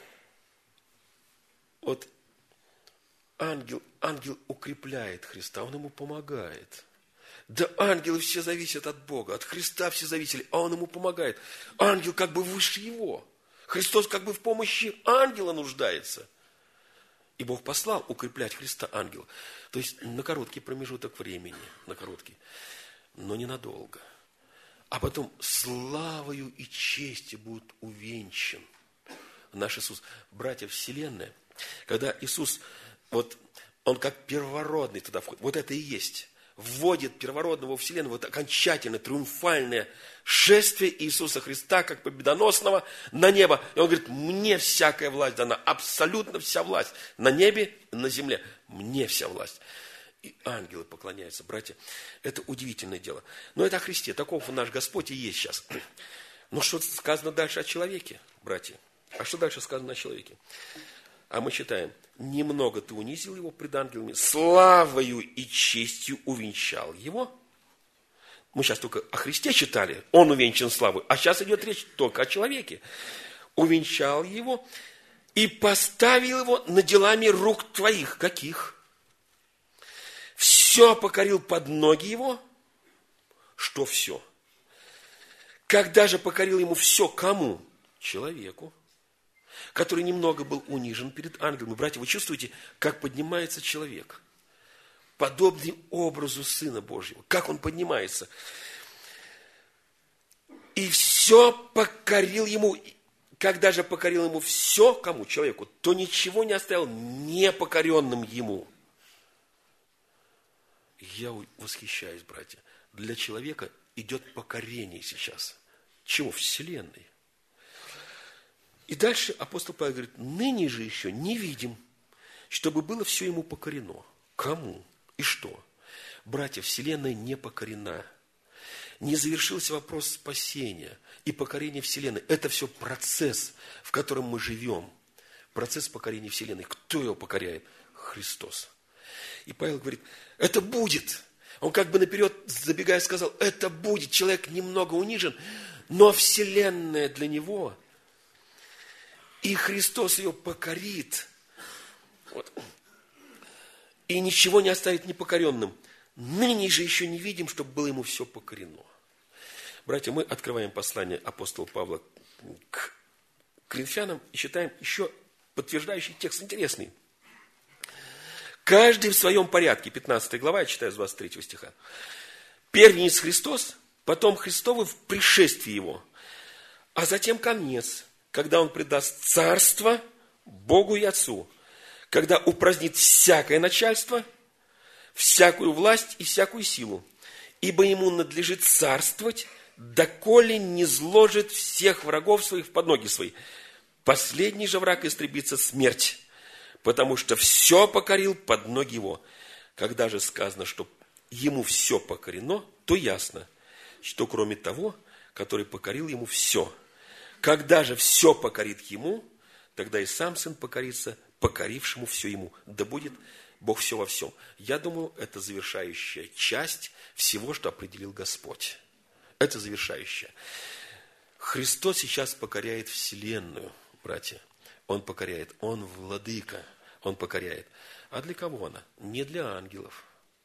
вот ангел, ангел укрепляет Христа, он ему помогает. Да ангелы все зависят от Бога, от Христа все зависели, а он ему помогает. Ангел как бы выше его. Христос как бы в помощи ангела нуждается. И Бог послал укреплять Христа ангела. То есть на короткий промежуток времени, на короткий, но ненадолго. А потом славою и честью будет увенчан наш Иисус. Братья, вселенная, когда Иисус, вот он как первородный туда входит, вот это и есть. Вводит первородного в вселенную, вот окончательно триумфальное шествие Иисуса Христа, как победоносного, на небо. И он говорит, мне всякая власть дана, абсолютно вся власть на небе и на земле. Мне вся власть. И ангелы поклоняются, братья. Это удивительное дело. Но это о Христе, таков наш Господь и есть сейчас. Но что сказано дальше о человеке, братья? А что дальше сказано о человеке? А мы читаем, немного ты унизил его пред ангелами, славою и честью увенчал его. Мы сейчас только о Христе читали, он увенчан славой, а сейчас идет речь только о человеке. Увенчал его и поставил его над делами рук твоих. Каких? Все покорил под ноги его. Что все? Когда же покорил ему все кому? Человеку, который немного был унижен перед ангелами. Братья, вы чувствуете, как поднимается человек? Подобный образу Сына Божьего. Как он поднимается? И все покорил ему. Когда же покорил ему все, кому? Человеку, то ничего не оставил непокоренным ему. Я восхищаюсь, братья. Для человека идет покорение сейчас. Чего? Вселенной. И дальше апостол Павел говорит, ныне же еще не видим, чтобы было все ему покорено. Кому? И что? Братья, Вселенная не покорена. Не завершился вопрос спасения и покорения Вселенной. Это все процесс, в котором мы живем. Процесс покорения Вселенной. Кто его покоряет? Христос. И Павел говорит, это будет. Он как бы наперед, забегая, сказал, это будет. Человек немного унижен, но Вселенная для него. И Христос ее покорит. Вот. И ничего не оставит непокоренным. Ныне же еще не видим, чтобы было ему все покорено. Братья, мы открываем послание апостола Павла к Коринфянам и читаем еще подтверждающий текст интересный. Каждый в своем порядке, пятнадцатая глава, я читаю с двадцать третьего стиха. Первенец Христос, потом Христовы в пришествии Его, а затем конец, когда Он предаст царство Богу и Отцу, когда упразднит всякое начальство, всякую власть и всякую силу, ибо Ему надлежит царствовать, доколе не зложит всех врагов своих под ноги свои. Последний же враг истребится смерть, потому что все покорил под ноги Его. Когда же сказано, что Ему все покорено, то ясно, что кроме того, который покорил Ему все. Когда же все покорит Ему, тогда и сам Сын покорится, покорившему все Ему. Да будет Бог все во всем. Я думаю, это завершающая часть всего, что определил Господь. Это завершающая. Христос сейчас покоряет Вселенную, братья. Он покоряет, Он владыка, Он покоряет. А для кого она? Не для ангелов.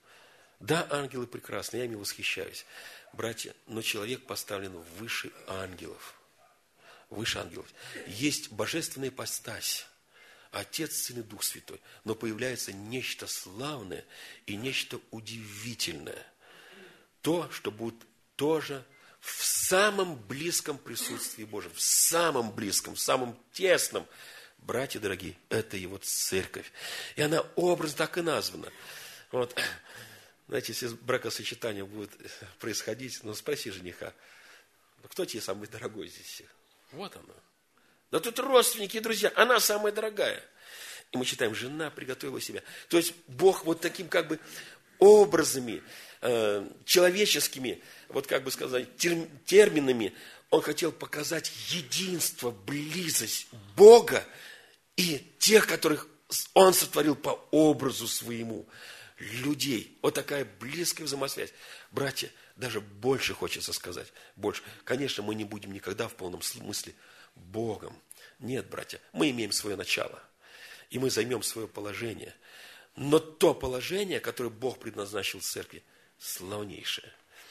Да, ангелы прекрасны, я ими восхищаюсь. Братья, но человек поставлен выше ангелов. Выше ангелов. Есть божественная ипостась. Отец, Сын и Дух Святой. Но появляется нечто славное и нечто удивительное. То, что будет тоже в самом близком присутствии Божьем. В самом близком, в самом тесном. Братья дорогие, это Его церковь. И она образно так и названа. Вот. Знаете, если бракосочетание будет происходить, ну спроси жениха, кто тебе самый дорогой здесь? Вот она. Да тут родственники и друзья, она самая дорогая. И мы читаем, жена приготовила себя. То есть Бог вот таким как бы образами, э, человеческими, вот как бы сказать, тер, терминами, Он хотел показать единство, близость Бога и тех, которых Он сотворил по образу своему. Людей. Вот такая близкая взаимосвязь. Братья, даже больше хочется сказать. Больше. Конечно, мы не будем никогда в полном смысле Богом. Нет, братья, мы имеем свое начало. И мы займем свое положение. Но то положение, которое Бог предназначил церкви, славнейшее.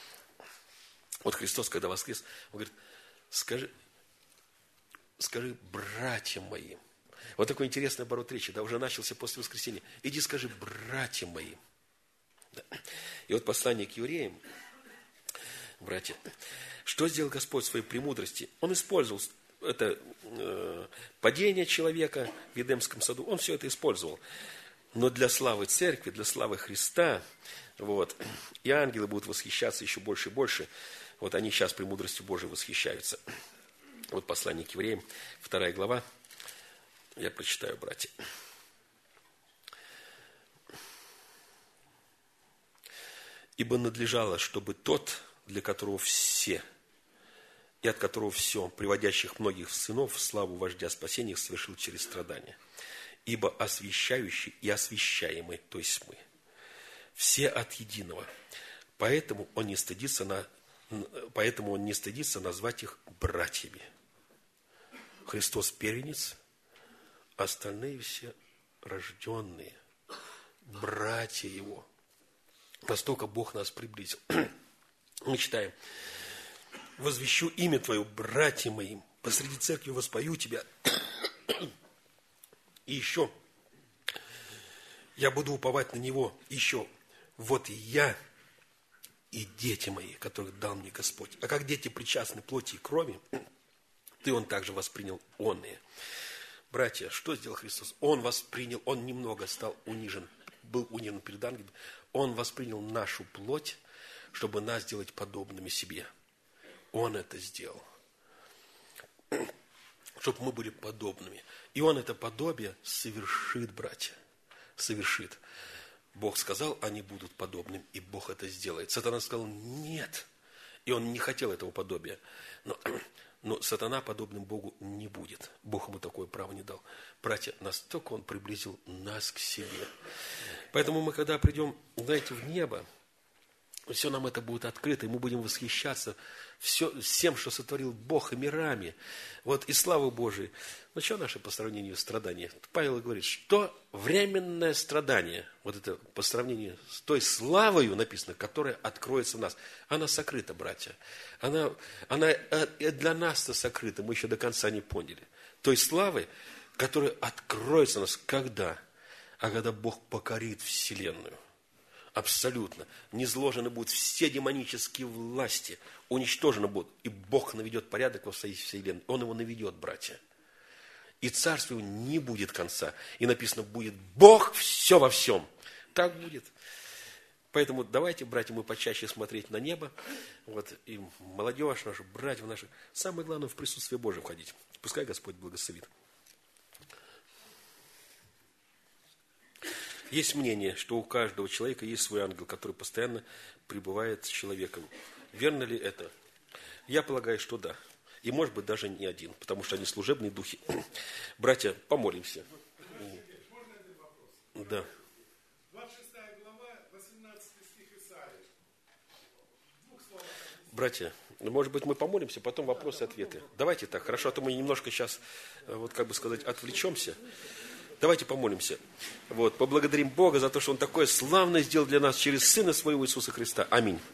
Вот Христос, когда воскрес, Он говорит, скажи, скажи братьям моим. Вот такой интересный оборот речи, да, уже начался после воскресения. Иди скажи братьям моим. Да. И вот послание к евреям, братья, что сделал Господь в своей премудрости? Он использовал это э, падение человека в Едемском саду, Он все это использовал. Но для славы церкви, для славы Христа, вот, и ангелы будут восхищаться еще больше и больше. Вот они сейчас премудростью Божией восхищаются. Вот послание к евреям, вторая глава. Я прочитаю, братья. Ибо надлежало, чтобы тот, для которого все, и от которого все, приводящих многих сынов в славу вождя спасения, совершил через страдания. Ибо освящающий и освящаемый, то есть мы, все от единого. Поэтому он не стыдится, на, поэтому он не стыдится назвать их братьями. Христос первенец, остальные все рожденные, братья Его. Настолько Бог нас приблизил. Мы читаем. Возвещу имя Твое, братья моим, посреди церкви воспою Тебя. И еще, я буду уповать на Него. Еще, вот я и дети мои, которых дал мне Господь. А как дети причастны плоти и крови, ты он также воспринял онные. Братья, что сделал Христос? Он воспринял, он немного стал унижен, был унижен перед ангелом. Он воспринял нашу плоть, чтобы нас сделать подобными себе. Он это сделал. Чтобы мы были подобными. И Он это подобие совершит, братья. Совершит. Бог сказал, они будут подобными, и Бог это сделает. Сатана сказал, нет. И он не хотел этого подобия. Но, но сатана подобным Богу не будет. Бог ему такое право не дал. Братья, настолько Он приблизил нас к себе. Поэтому мы, когда придем, знаете, в небо, все нам это будет открыто, и мы будем восхищаться все, всем, что сотворил Бог и мирами. Вот и славы Божией. Но что наше по сравнению страдания? Павел говорит, что временное страдание, вот это по сравнению с той славою, написано, которая откроется в нас. Она сокрыта, братья. Она, она для нас-то сокрыта, мы еще до конца не поняли. Той славы, которая откроется в нас. Когда? А когда Бог покорит вселенную. Абсолютно. Низложены будут все демонические власти. Уничтожены будут. И Бог наведет порядок во всей вселенной. Он его наведет, братья. И царству не будет конца. И написано, будет Бог все во всем. Так будет. Поэтому давайте, братья, мы почаще смотреть на небо. Вот, и молодежь наша, братья наши. Самое главное, в присутствие Божие входить. Пускай Господь благословит. Есть мнение, что у каждого человека есть свой ангел, который постоянно пребывает с человеком. Верно ли это? Я полагаю, что да. И может быть даже не один, потому что они служебные духи. Братья, помолимся. Можно один вопрос? Да. двадцать шестая глава, восемнадцатый стих Исаии. В двух словах. Братья, может быть, мы помолимся, потом вопросы и ответы. Давайте так, хорошо, а то мы немножко сейчас, вот как бы сказать, отвлечемся. Давайте помолимся. Вот, поблагодарим Бога за то, что Он такое славное сделал для нас через Сына Своего Иисуса Христа. Аминь.